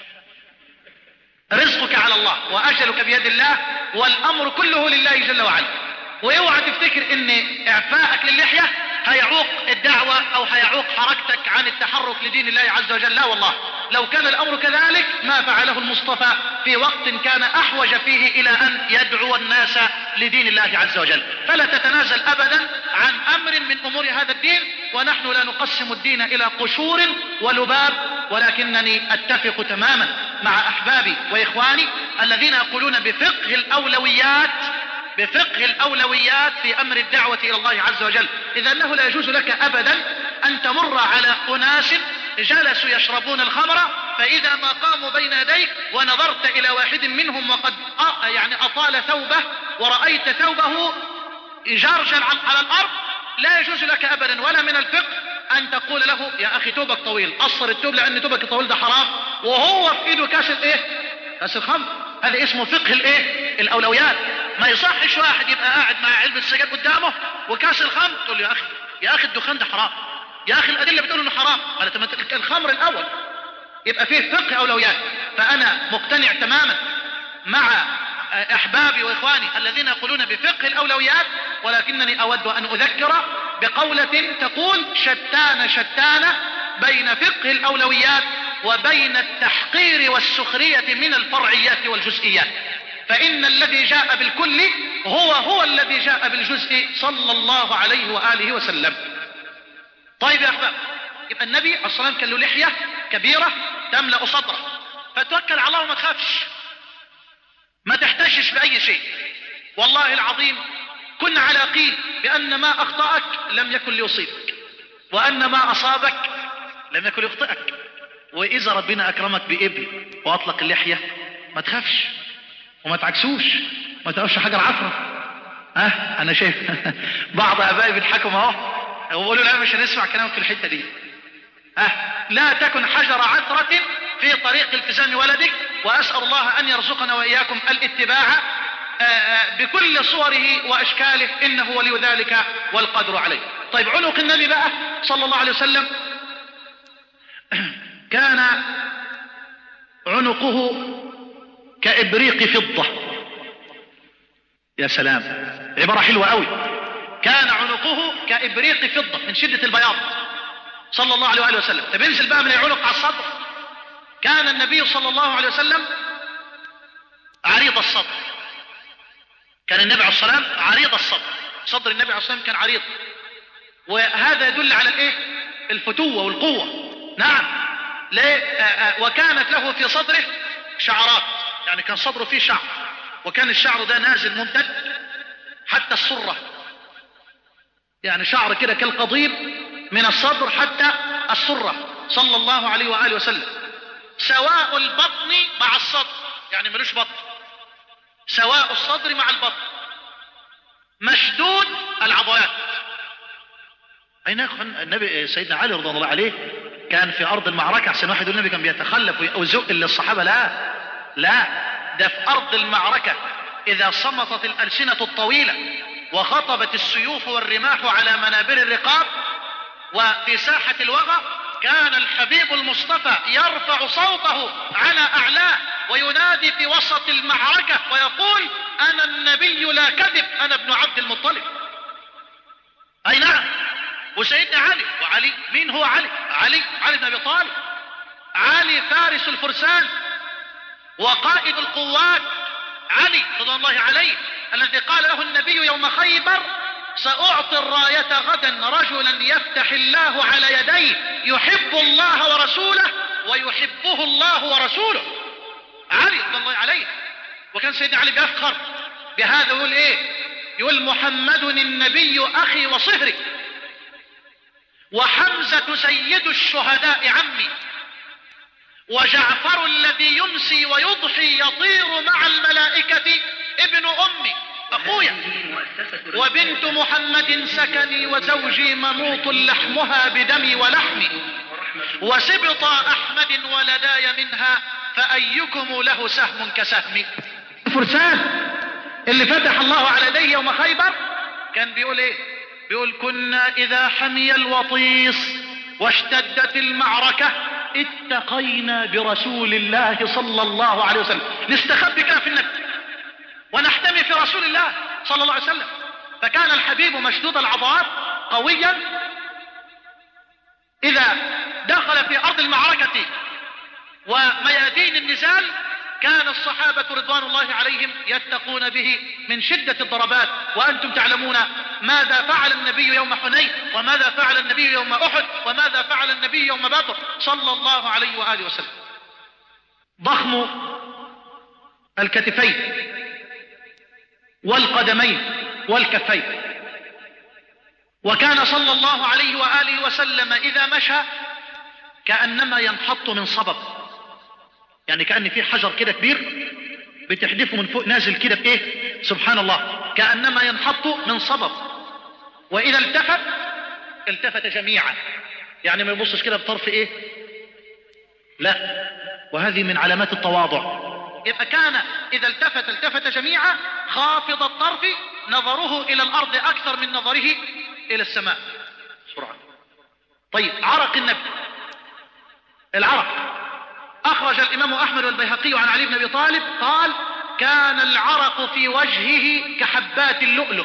رزقك على الله وأجلك بيد الله، والأمر كله لله جل وعلا. واوعى تفتكر ان اعفائك للحية هيعوق الدعوة او هيعوق حركتك عن التحرك لدين الله عز وجل، لا والله. لو كان الامر كذلك ما فعله المصطفى في وقت كان احوج فيه الى ان يدعو الناس لدين الله عز وجل. فلا تتنازل ابدا عن امر من امور هذا الدين، ونحن لا نقسم الدين الى قشور ولباب، ولكنني اتفق تماما مع احبابي واخواني الذين يقولون بفقه الاولويات بفقه الأولويات في أمر الدعوة إلى الله عز وجل. إذا أنه لا يجوز لك أبدا أن تمر على أناس جلسوا يشربون الخمر، فإذا ما قاموا بين يديك ونظرت إلى واحد منهم وقد يعني أطال ثوبه ورأيت ثوبه جرجا على الأرض، لا يجوز لك أبدا ولا من الفقه أن تقول له يا أخي توبك طويل، قصر التوب لأن توبك الطويل ده حرام، وهو في إيده كاس الإيه؟ كاس الخمر. هذا اسمه فقه الإيه؟ الأولويات. ما يصحش واحد يبقى قاعد مع علبة السجاير قدامه وكاس الخمر تقول له يا أخي يا أخي الدخان ده حرام، يا أخي الأدلة بتقول إنه حرام، قالت ما الخمر الأول. يبقى فيه فقه أولويات. فأنا مقتنع تماما مع أحبابي وإخواني الذين يقولون بفقه الأولويات، ولكنني أود أن أذكر بقولة تقول شتان شتان بين فقه الأولويات وبين التحقير والسخرية من الفرعيات والجزئيات. فإن الذي جاء بالكل هو هو الذي جاء بالجزء صلى الله عليه وآله وسلم. طيب يا أحباب، يبقى النبي عليه الصلاة والسلام كان له لحية كبيرة تملأ صدره، فتوكل على الله وما تخافش، ما تحتشش بأي شيء. والله العظيم كن على يقين بأن ما أخطأك لم يكن ليصيبك، وأن ما أصابك لم يكن ليخطئك. وإذا ربنا أكرمك بإبل وأطلق اللحية ما تخافش وما تعكسوش، ما تقولش حاجة العفرة. ها أه؟ أنا شايف بعض أبائي بيضحكوا اهو ويقولوا لا مش هنسمع كلامك في الحتة دي. ها أه؟ لا تكن حجر عثرة في طريق التزام ولدك، وأسأل الله أن يرزقنا وإياكم الاتباع بكل صوره وأشكاله، إنه ولي ذلك والقدر عليه. طيب عنق النبي بقى صلى الله عليه وسلم كان عنقه كإبريق فضة. يا سلام، عبارة حلوة قوي. كان عنقه كإبريق فضة من شدة البياض صلى الله عليه وآله وسلم. تبنزل بقى من العنق على الصدر. كان النبي صلى الله عليه وسلم عريض الصدر. كان النبي عليه الصلاة والسلام عريض الصدر. صدر النبي عليه الصلاة والسلام كان عريض، وهذا يدل على الايه؟ الفتوة والقوة. نعم. وكانت له في صدره شعرات، يعني كان صدره فيه شعر، وكان الشعر ده نازل ممتد حتى السرة، يعني شعر كده كالقضيب من الصدر حتى السرة صلى الله عليه وآله وسلم. سواء البطن مع الصدر، يعني ملوش بطن، سواء الصدر مع البطن، مشدود العضلات. أين النبي سيدنا علي رضي الله عليه كان في أرض المعركة، عشان واحد يقول النبي كان بيتخلف ويزق للصحابة، لا لا، ده في أرض المعركة إذا صمتت الألسنة الطويلة وخطبت السيوف والرماح على منابر الرقاب وفي ساحة الوغى، كان الحبيب المصطفى يرفع صوته على أعلاه وينادي في وسط المعركة ويقول أنا النبي لا كذب، أنا ابن عبد المطلب. أي نعم. وسيدنا علي، وعلي مين هو علي؟ علي علي بن أبي طالب، علي فارس الفرسان وقائد القوات، علي رضي الله عليه الذي قال له النبي يوم خيبر سأعطي الراية غدا رجلا يفتح الله على يديه يحب الله ورسوله ويحبه الله ورسوله. علي رضي الله عليه. وكان سيدنا علي بيفخر بهذا، يقول ايه؟ يقول محمد النبي أخي وصهري، وحمزة سيد الشهداء عمي، وجعفر الذي يمسي ويضحي يطير مع الملائكة أمي أخويا، وبنت محمد سكني وزوجي منوط لحمها بدمي ولحمي، وسبط أحمد ولداي منها، فأيكم له سهم كسهمي. فرسان اللي فتح الله على يديه يوم خيبر كان بيقول ايه؟ بيقول كنا إذا حمي الوطيس واشتدت المعركة اتقينا برسول الله صلى الله عليه وسلم، نستخبي كده في النبي ونحتمي في رسول الله صلى الله عليه وسلم. فكان الحبيب مشدود العضلات قويا، إذا دخل في أرض المعركة وميادين النزال كان الصحابة رضوان الله عليهم يتقون به من شدة الضربات. وأنتم تعلمون ماذا فعل النبي يوم حنين، وماذا فعل النبي يوم أحد، وماذا فعل النبي يوم بدر صلى الله عليه وآله وسلم. ضخم الكتفين والقدمين والكفين، وكان صلى الله عليه وآله وسلم إذا مشى كأنما ينحط من صبب، يعني كأن في حجر كده كبير بتحدفه من فوق نازل كده بإيه؟ سبحان الله، كأنما ينحط من صبب. وإذا التفت التفت جميعا، يعني ما يبصش كده بطرف إيه؟ لا، وهذه من علامات التواضع. يبقى كان إذا التفت التفت جميعا خافض الطرف، نظره إلى الأرض أكثر من نظره إلى السماء. سرعة. طيب، عرق النبي، العرق أخرج الإمام أحمد والبيهقي عن علي بن أبي طالب قال كان العرق في وجهه كحبات اللؤلؤ.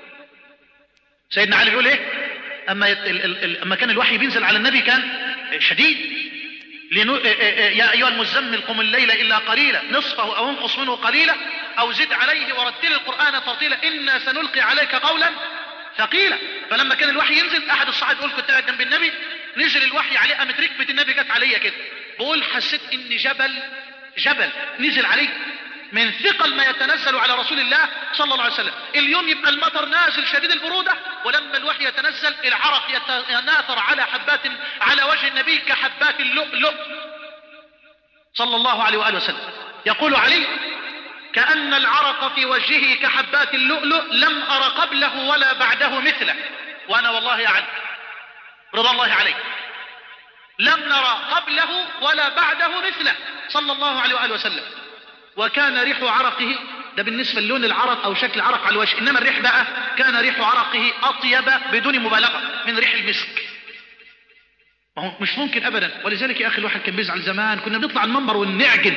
سيدنا علي يقول إيه؟ أما, يت... ال... ال... أما كان الوحي بينزل على النبي كان شديد. لنو... يا أيها المزمل قم الليل إلا قليلا نصفه أو انقص منه قليلا أو زد عليه ورتل القرآن ترتيلا إنا سنلقي عليك قولا ثقيلا. فلما كان الوحي ينزل أحد الصحابة يقول كنت قاعد جنب النبي، نزل الوحي عليه قامت ركبة النبي جت عليا كده، بقول حسيت إن جبل جبل نزل عليه من ثقل ما يتنزل على رسول الله صلى الله عليه وسلم. اليوم يبقى المطر نازل شديد البرودة، ولما الوحي يتنزل العرق يتناثر على حبات على وجه النبي كحبات اللؤلؤ صلى الله عليه وآله وسلم. يقول علي كأن العرق في وجهه كحبات اللؤلؤ لم أر قبله ولا بعده مثله. وأنا والله يا علي رضا الله عليه لم نرى قبله ولا بعده مثله صلى الله عليه وآله وسلم. وكان ريح عرقه، ده بالنسبة للون العرق أو شكل عرق على الوجه، إنما الريح بقى كان ريح عرقه أطيب بدون مبالغة من ريح المسك. ما هو مش ممكن أبدا. ولذلك يا أخي الواحد كان بيزعل زمان، كنا بنطلع المنبر ونعجن،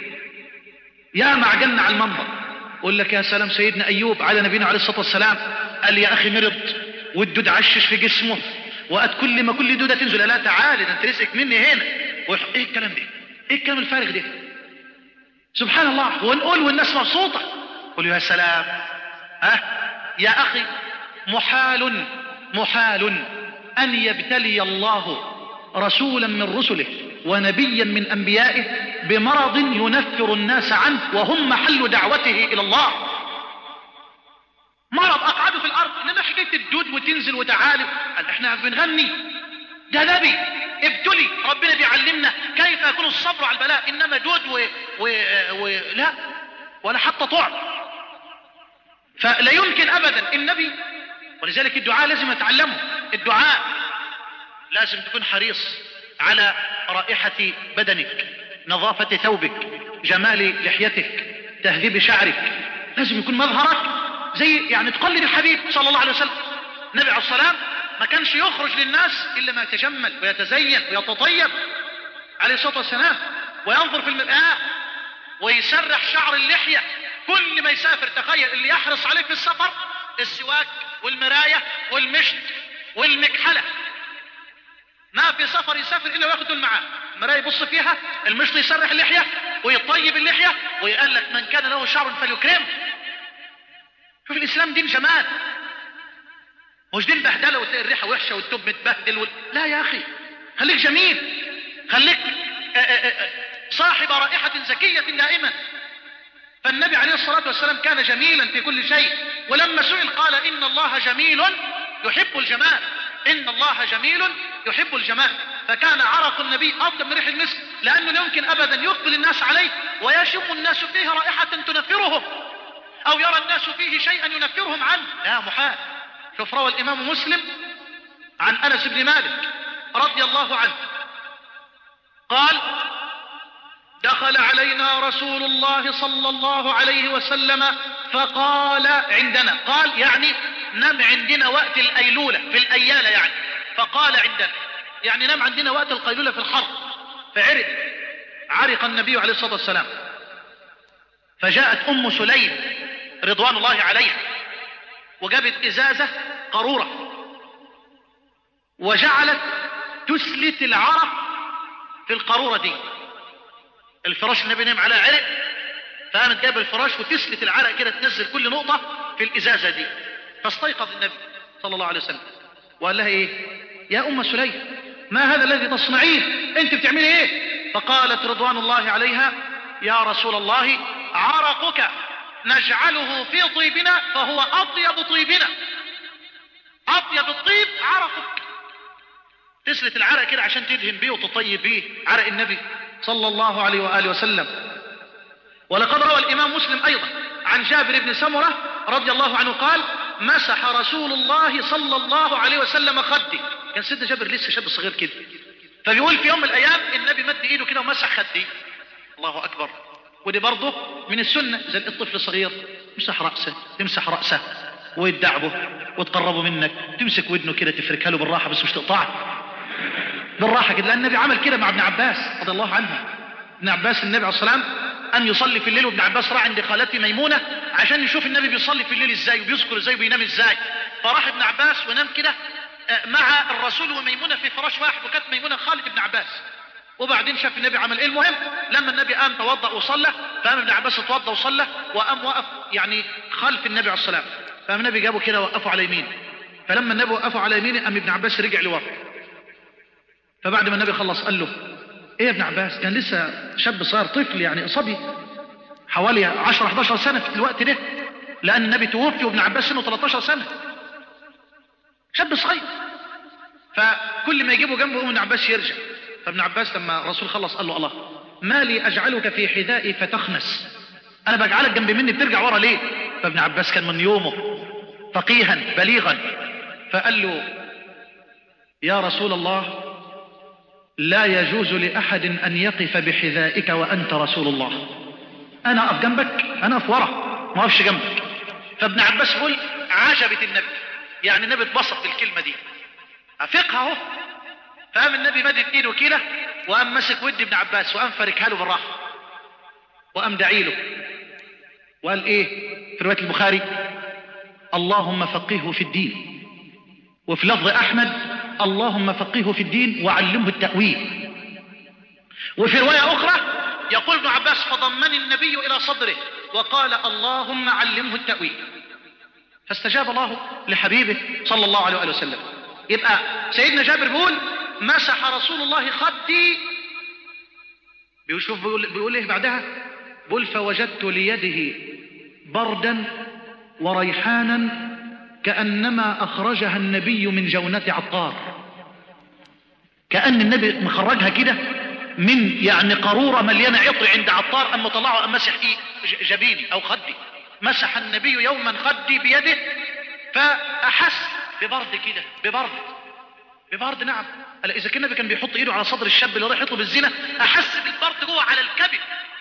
يا معجننا على المنبر. أقول لك يا سلام سيدنا أيوب على نبينا عليه الصلاة والسلام قال يا أخي مرض والدود عشش في جسمه وقت كل ما كل دودة تنزل، لا تعالي ده انت رزقك مني هنا. ايه الكلام ده؟ ايه الكلام الفارغ ده؟ سبحان الله. ونقول والناس مبسوطة، قولوا يا سلام. ها يا أخي محال محال أن يبتلي الله رسولا من رسله ونبيا من أنبيائه بمرض ينفر الناس عنه وهم محل دعوته إلى الله. مرض أقعده في الأرض، إنما حكاية الدود وتنزل وتعالي قال إحنا بنغني، ده نبي ابتلي، ربنا بيعلمنا كيف يكون الصبر على البلاء، إنما دود و... و... و... لا ولا حتى طعم. فلا يمكن أبدا النبي. ولذلك الدعاء لازم نتعلمه. الدعاء لازم تكون حريص على رائحة بدنك، نظافة ثوبك، جمال لحيتك، تهذيب شعرك. لازم يكون مظهرك زي يعني تقلد الحبيب صلى الله عليه وسلم. النبي عليه الصلاة ما كانش يخرج للناس إلا ما يتجمل ويتزين ويتطيب عليه الصلاة والسلام، وينظر في المرآة ويسرح شعر اللحية كل ما يسافر. تخيل اللي يحرص عليه في السفر السواك والمراية والمشط والمكحلة. ما في سفر يسافر إلا وياخد دول معاه، المراية يبص فيها، المشط يسرح اللحية ويطيب اللحية، ويقال لك من كان له شعر فليكرم. شوف الإسلام دين جمال، مش دين بهدلة وتلاقي الريحة وحشة والتوب متبهدل و... لا يا أخي خليك جميل، خليك آآ آآ صاحب رائحة زكية دائما. فالنبي عليه الصلاة والسلام كان جميلا في كل شيء، ولما سئل قال إن الله جميل يحب الجمال، إن الله جميل يحب الجمال. فكان عرق النبي أطيب من ريح المسك، لأنه لا يمكن أبدا يقبل الناس عليه ويشم الناس فيه رائحة تنفرهم. أو يرى الناس فيه شيئا ينفرهم عنه، لا محال. شوف روى الإمام مسلم عن أنس بن مالك رضي الله عنه قال: دخل علينا رسول الله صلى الله عليه وسلم فقال عندنا، قال يعني نم عندنا وقت الأيلولة في الأيالة يعني، فقال عندنا يعني نم عندنا وقت القيلولة في الحر، فعرق عرق النبي عليه الصلاة والسلام، فجاءت أم سليم رضوان الله عليها وجابت إزازة قارورة وجعلت تسلت العرق في القارورة دي. الفراش النبي نام على عرق، فقامت جايبه الفراش وتسلت العرق كده، تنزل كل نقطة في الإزازة دي. فاستيقظ النبي صلى الله عليه وسلم وقال لها: ايه يا أم سليم، ما هذا الذي تصنعين؟ انت بتعملي ايه؟ فقالت رضوان الله عليها: يا رسول الله، عرقك نجعله في طيبنا فهو أطيب طيبنا، أطيب الطيب عرقك. تسلت العرق كده عشان تدهن بيه وتطيب بيه عرق النبي صلى الله عليه وآله وسلم. ولقد روى الإمام مسلم أيضا عن جابر بن سمرة رضي الله عنه قال: مسح رسول الله صلى الله عليه وسلم خدي. كان سيدنا جابر لسه شاب صغير كده، فبيقول في يوم من الأيام النبي مد إيده كده ومسح خدي. الله أكبر. ودي برضه من السنة، زي الطفل الصغير تمسح رأسه، تمسح رأسه ويدعبه وتقربه منك، تمسك ودنه كده تفركها له بالراحة بس مش تقطعه، بالراحة كده، لأن النبي عمل كده مع ابن عباس رضي الله عنه. ابن عباس النبي عليه الصلاة والسلام أن يصلي في الليل، وابن عباس راح عند خالته ميمونة عشان يشوف النبي بيصلي في الليل ازاي وبيذكر ازاي وبينام ازاي. فراح ابن عباس ونام كده مع الرسول وميمونة في فراش واحد، وكانت ميمونة خالة ابن عباس. وبعدين شاف النبي عمل ايه. المهم لما النبي قام توضأ وصلى، فقام ابن عباس اتوضأ وصلى وقام وقف يعني خلف النبي عليه الصلاة والسلام. فقام النبي جابه كده وقفه على يمينه، فلما النبي وقفه على يمينه قام ابن عباس رجع لورا. فبعد ما النبي خلص قال له: ايه يا ابن عباس؟ كان لسه شاب صغير، طفل يعني صبي حوالي عشرة حداشر سنة في الوقت ده، لأن النبي توفي وابن عباس سنه تلتاشر سنة، شاب صغير. فكل ما يجيبه جنبه ابن عباس يرجع. فابن عباس لما الرسول خلص قال له: الله، ما لي أجعلك في حذائي فتخنس؟ أنا بجعلك جنب مني بترجع ورا ليه؟ فابن عباس كان من يومه فقيها بليغا، فقال له: يا رسول الله، لا يجوز لأحد أن يقف بحذائك وأنت رسول الله. أنا أقف جنبك، أنا أقف ورا، ما أقفش جنبك. فابن عباس يقول: عجبت النبي، يعني النبي اتبسط بالكلمة دي، فقه اهو. فقام النبي مدد ايده كده وقام مسك ود ابن عباس وقام فاركها له بالراحه وقام داعي له وقال ايه في روايه البخاري: اللهم فقهه في الدين. وفي لفظ احمد: اللهم فقهه في الدين وعلمه التأويل. وفي روايه اخرى يقول ابن عباس: فضمني النبي الى صدره وقال: اللهم علمه التأويل. فاستجاب الله لحبيبه صلى الله عليه وآله وسلم. يبقى سيدنا جابر بيقول: مسح رسول الله خدي. بيشوف بيقول, بيقول ايه بعدها؟ بيقول: فوجدت ليده بردا وريحانا كأنما أخرجها النبي من جونة عطار. كأن النبي مخرجها كده من يعني قارورة مليانة عطر عند عطار، أما طلعه أم مسح إيه جبيني أو خدي. مسح النبي يوما خدي بيده فأحس ببرد كده، ببرد ببرد نعم. ألا إذا كان النبي كان بيحط إيده على صدر الشاب اللي رايح يطلب الزنا، أحس بالبرد جوه على الكبد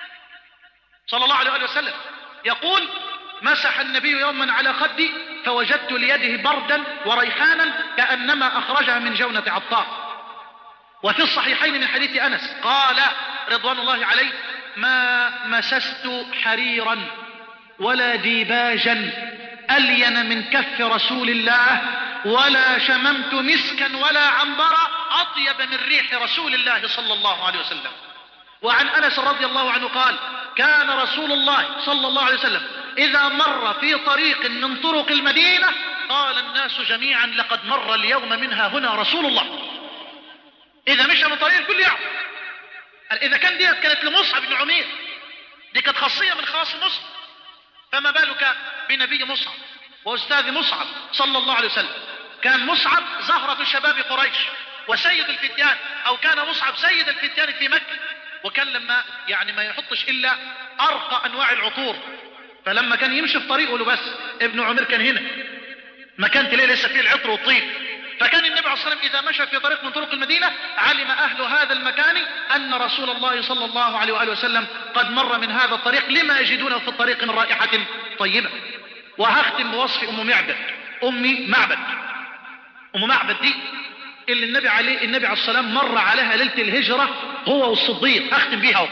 صلى الله عليه وسلم. يقول: مسح النبي يوما على خدي فوجدت ليده بردا وريحانا كأنما أخرجها من جونة عطار. وفي الصحيحين من حديث أنس قال رضوان الله عليه: ما مسست حريرا ولا ديباجا ألين من كف رسول الله، ولا شممت مسكا ولا عنبرا أطيب من ريح رسول الله صلى الله عليه وسلم. وعن أنس رضي الله عنه قال: كان رسول الله صلى الله عليه وسلم إذا مر في طريق من طرق المدينة قال الناس جميعا: لقد مر اليوم منها هنا رسول الله. إذا مشى من طريق الكل يعرف. إذا كان دي كانت لمصعب بن عمير، دي كانت خاصية من خواص مصعب، فما بالك بنبي مصعب وأستاذ مصعب صلى الله عليه وسلم. كان مصعب زهرة شباب قريش وسيد الفتيان، أو كان مصعب سيد الفتيان في مكة. وكان لما يعني ما يحطش إلا أرقى أنواع العطور فلما كان يمشي في طريقه له بس ابن عمير كان هنا مكان تلاقي لسه فيه العطر والطيب، فكان النبي عليه الصلاة والسلام إذا مشى في طريق من طرق المدينة علم أهل هذا المكان أن رسول الله صلى الله عليه وآله وسلم قد مر من هذا الطريق لما يجدونه في الطريق من رائحة طيبة. وهختم بوصف أم معبد. أمي معبد، أم معبد دي اللي النبي عليه النبي عليه الصلاة والسلام مر عليها ليلة الهجرة هو والصديق، هختم بيها.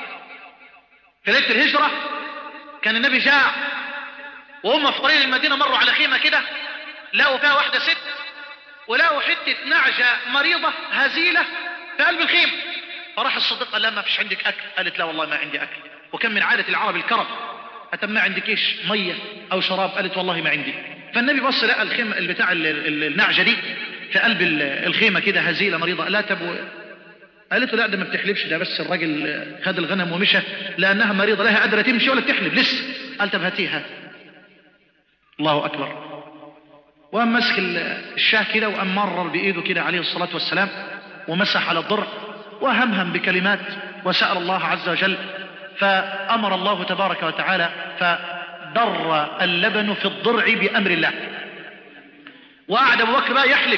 في ليلة الهجرة كان النبي جاع وهم في طريق المدينة مروا على خيمة كده لقوا فيها واحدة ست ولقوا حتة نعجة مريضة هزيلة في قلب الخيمة، فراح الصديق قال لها ما فيش عندك أكل؟ قالت لا والله ما عندي أكل. وكان من عادة العرب الكرم، أتم ما عندك إيش مية أو شراب؟ قالت والله ما عندي. فالنبي بص لقى الخيمة البتاع النعجة دي في قلب الخيمة كده هزيلة مريضة. لا تبو قالت له لا ده ما بتحلبش، ده بس الراجل خد الغنم ومشى لأنها مريضة لها قادرة تمشي ولا تحلب لسه. قال طب هاتيها. الله أكبر. وقام مسك الشاه كده وقام مرر بإيده كده عليه الصلاة والسلام ومسح على الضرع وهمهم بكلمات وسأل الله عز وجل، فأمر الله تبارك وتعالى فضر اللبن في الضرع بأمر الله. وقعد أبو بكر بقى يحلب.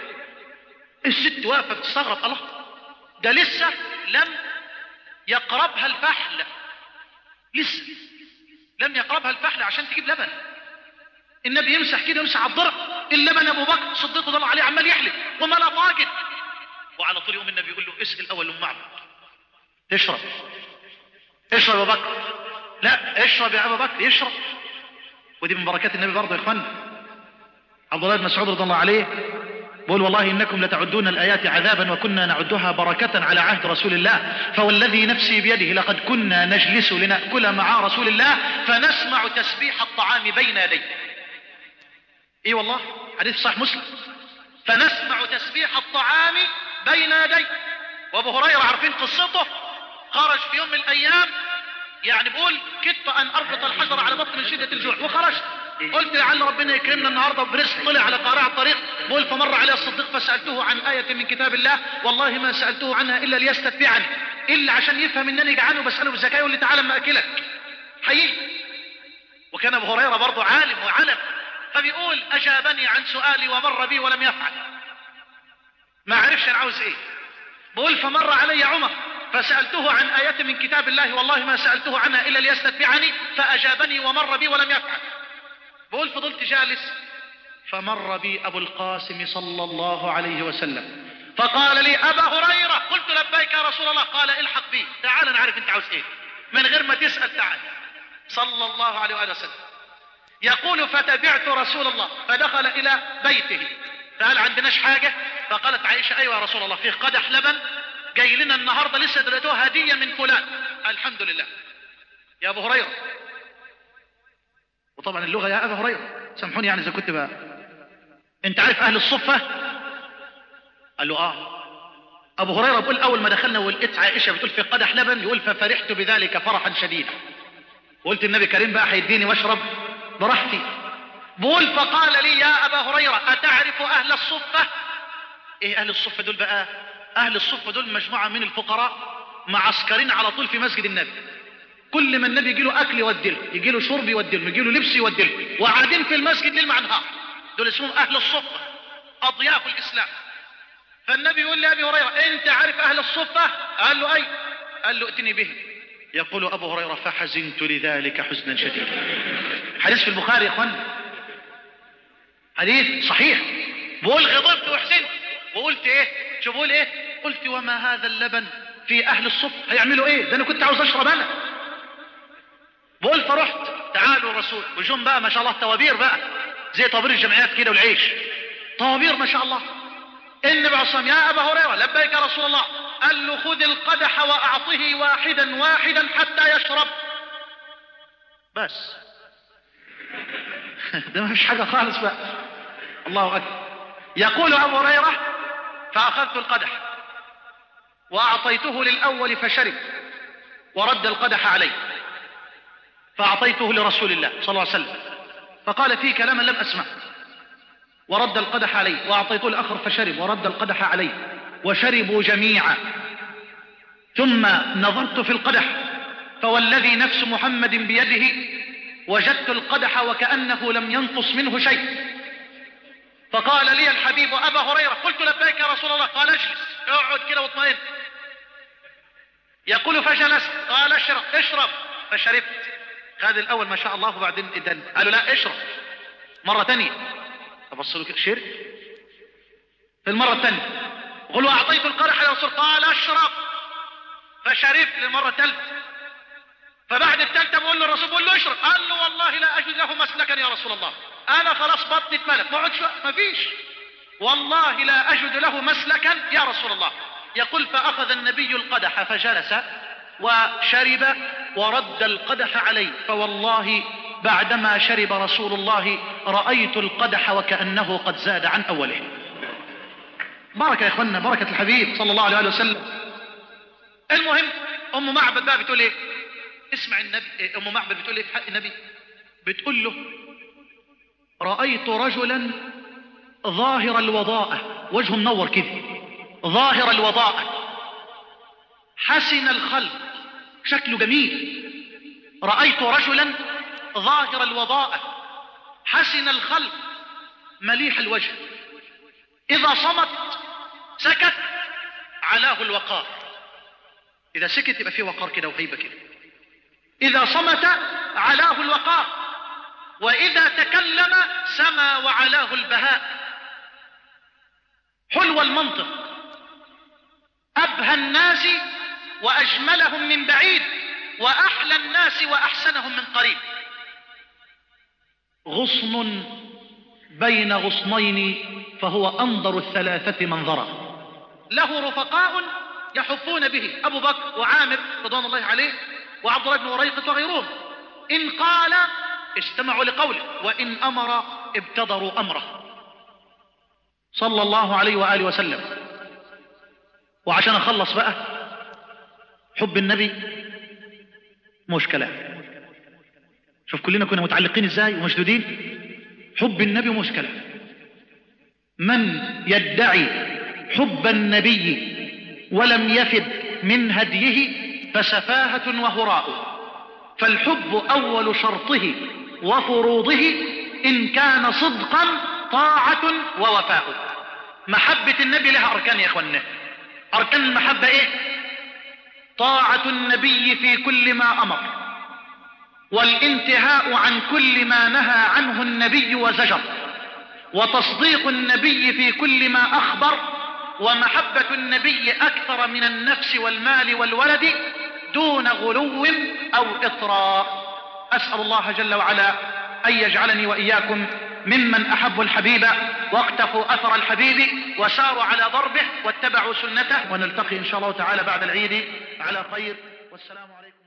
الست واقفة بتستغرب، الله ده لسه لم يقربها الفحل، لسه لم يقربها الفحل عشان تجيب لبن. النبي يمسح كده يمسح على الضرع اللبن، ابو بكر الصديق ضل عليه عمال يحلب وما لا طاقت. وعلى طول يوم النبي يقول له اسال اول ام معبد اشرب اشرب يا ابو بكر. لا اشرب يا ابو بكر يشرب. ودي من بركات النبي برضه يا اخوانا. عبد الله بن مسعود رضي الله عليه بقول والله إنكم لتعدون الآيات عذابا وكنا نعدها بركة على عهد رسول الله، فوالذي نفسي بيده لقد كنا نجلس لنأكل مع رسول الله فنسمع تسبيح الطعام بين يديه. ايه والله حديث صحيح مسلم. فنسمع تسبيح الطعام بين يديه. وابو هريرة عارفين قصته، خرج في يوم من الأيام يعني بقول كدت أن أربط الحجر على بطن من شدة الجوع وخرجت، قلت لعل ربنا يكرمنا النهارده برزق طلع على قارع الطريق. بقول فمر علي الصديق فسألته عن آية من كتاب الله والله ما سألته عنها إلا ليستتبعني، إلا عشان يفهم إنني جعان وبسأله بالزكاة يقول لي تعالى ما أكلك حقيقي. وكان أبو هريرة برضه عالم وعلم، فبيقول أجابني عن سؤالي ومر بي ولم يفعل، ما عرفش أنا عاوز إيه. بقول فمر علي عمر فسألته عن آية من كتاب الله والله ما سألته عنها إلا ليستتبعني فأجابني ومر بي ولم يفعل. بقول فضلت جالس فمر بي أبو القاسم صلى الله عليه وسلم فقال لي أبا هريرة. قلت لبيك يا رسول الله. قال الحق بي تعال أنا عارف أنت عاوز إيه من غير ما تسأل تعال. صلى الله عليه وآله وسلم يقول فتبعت رسول الله فدخل إلى بيته فقال عندناش حاجة؟ فقالت عائشة أيوة يا رسول الله فيه قدح لبن جاي لنا النهاردة لسه دلتوه هدية من فلان. الحمد لله يا أبو هريرة. وطبعا اللغة يا أبا هريرة سامحوني يعني إذا كنت بقى أنت عارف أهل الصفة؟ قال له آه. أبو هريرة بيقول أول ما دخلنا ولقيت عائشة بتقول في قدح لبن يقول ففرحت بذلك فرحا شديدا، وقلت النبي كريم بقى هيديني واشرب براحتي. بقول فقال لي يا أبا هريرة أتعرف أهل الصفة؟ إيه أهل الصفة دول بقى؟ أهل الصفة دول مجموعة من الفقراء معسكرين على طول في مسجد النبي، كل ما النبي يجي له أكل يودله، يجي له شرب يودله، يجي له لبس يودله، وقاعدين في المسجد ليل مع نهار. دول اسمهم أهل الصفة أضياف الإسلام. فالنبي يقول لأبي هريرة أنت عارف أهل الصفة؟ قال له أي؟ قال له ائتني بهم. يقول أبو هريرة فحزنت لذلك حزنا شديدا. حديث في البخاري يا أخوان، حديث صحيح. بقول غضبت وحزنت وقلت إيه؟ شو بقول إيه؟ قلت وما هذا اللبن في أهل الصفة هيعملوا إيه؟ ده أنا كنت عاوز أشرب أنا. بقول فرحت تعالوا الرسول وجم بقى ما شاء الله توابير بقى زي طوابير الجمعيات كده والعيش، طوابير ما شاء الله. النبي عليه الصلاة يا أبا هريرة لبيك يا رسول الله. قال له خذ القدح وأعطه واحدا واحدا حتى يشرب. بس ده ما فيش حاجة خالص بقى. الله أكبر. يقول أبو هريرة فأخذت القدح وأعطيته للأول فشرب ورد القدح عليه، فأعطيته لرسول الله صلى الله عليه وسلم فقال فيه كلاما لم أسمع ورد القدح عليه، وأعطيته الآخر فشرب ورد القدح عليه وشربوا جميعا. ثم نظرت في القدح فوالذي نفس محمد بيده وجدت القدح وكأنه لم ينقص منه شيء. فقال لي الحبيب أبا هريرة، قلت لبيك يا رسول الله. قال اجلس، اقعد كده واطمئن. يقول فجلست. قال اشرب اشرب فشربت. خذ الأول ما شاء الله وبعدين إذن قالوا لا اشرب مرة تانية. فبص له شرب. في المرة الثانية قل وأعطيت القدح يا رسول. قال اشرب فشربت للمرة الثالثة. فبعد الثالثة بقول له الرسول، بقول له اشرب. قال له والله لا أجد له مسلكا يا رسول الله، أنا خلاص بطني اتملت، ما اقعدش ما فيش، والله لا أجد له مسلكا يا رسول الله. يقول فأخذ النبي القدح فجلس وشرب ورد القدح عليه. فوالله بعدما شرب رسول الله رأيت القدح وكأنه قد زاد عن أوله. بركة يا إخوانا، بركة الحبيب صلى الله عليه وسلم. المهم أم معبد بقى بتقول إيه؟ اسمع النبي. أم معبد بتقول إيه في حق النبي؟ بتقول له رأيت رجلا ظاهر الوضاءة، وجهه منور كده، ظاهر الوضاءة، حسن الخلق، شكله جميل. رأيت رجلا ظاهر الوضاءة حسن الخلق مليح الوجه، إذا صمت سكت علاه الوقار. إذا سكت يبقى فيه وقار كده وهيبة كده. إذا صمت علاه الوقار، وإذا تكلم سما وعلاه البهاء. حلو المنطق، أبهى الناس وأجملهم من بعيد، وأحلى الناس وأحسنهم من قريب. غصن بين غصنين فهو أنظر الثلاثة منظرا. له رفقاء يحفون به، أبو بكر وعامر رضوان الله عليه وعبد الله بن وريقة وغيرهم. إن قال استمعوا لقوله، وإن أمر ابتدروا أمره صلى الله عليه وآله وسلم. وعشان أخلص بقى، حب النبي مشكلة. شوف كلنا كنا متعلقين ازاي ومشدودين. حب النبي مشكلة. من يدعي حب النبي ولم يفد من هديه فسفاهة وهراء. فالحب أول شرطه وفروضه إن كان صدقا طاعة ووفاء. محبة النبي لها أركان يا أخوانا. أركان المحبة إيه؟ طاعة النبي في كل ما أمر، والانتهاء عن كل ما نهى عنه النبي وزجر، وتصديق النبي في كل ما أخبر، ومحبة النبي أكثر من النفس والمال والولد دون غلو أو إطراء. أسأل الله جل وعلا أن يجعلني وإياكم ممن أحبوا الحبيب واقتفوا أثر الحبيب وساروا على ضربه واتبعوا سنته. ونلتقي إن شاء الله تعالى بعد العيد على خير، والسلام عليكم.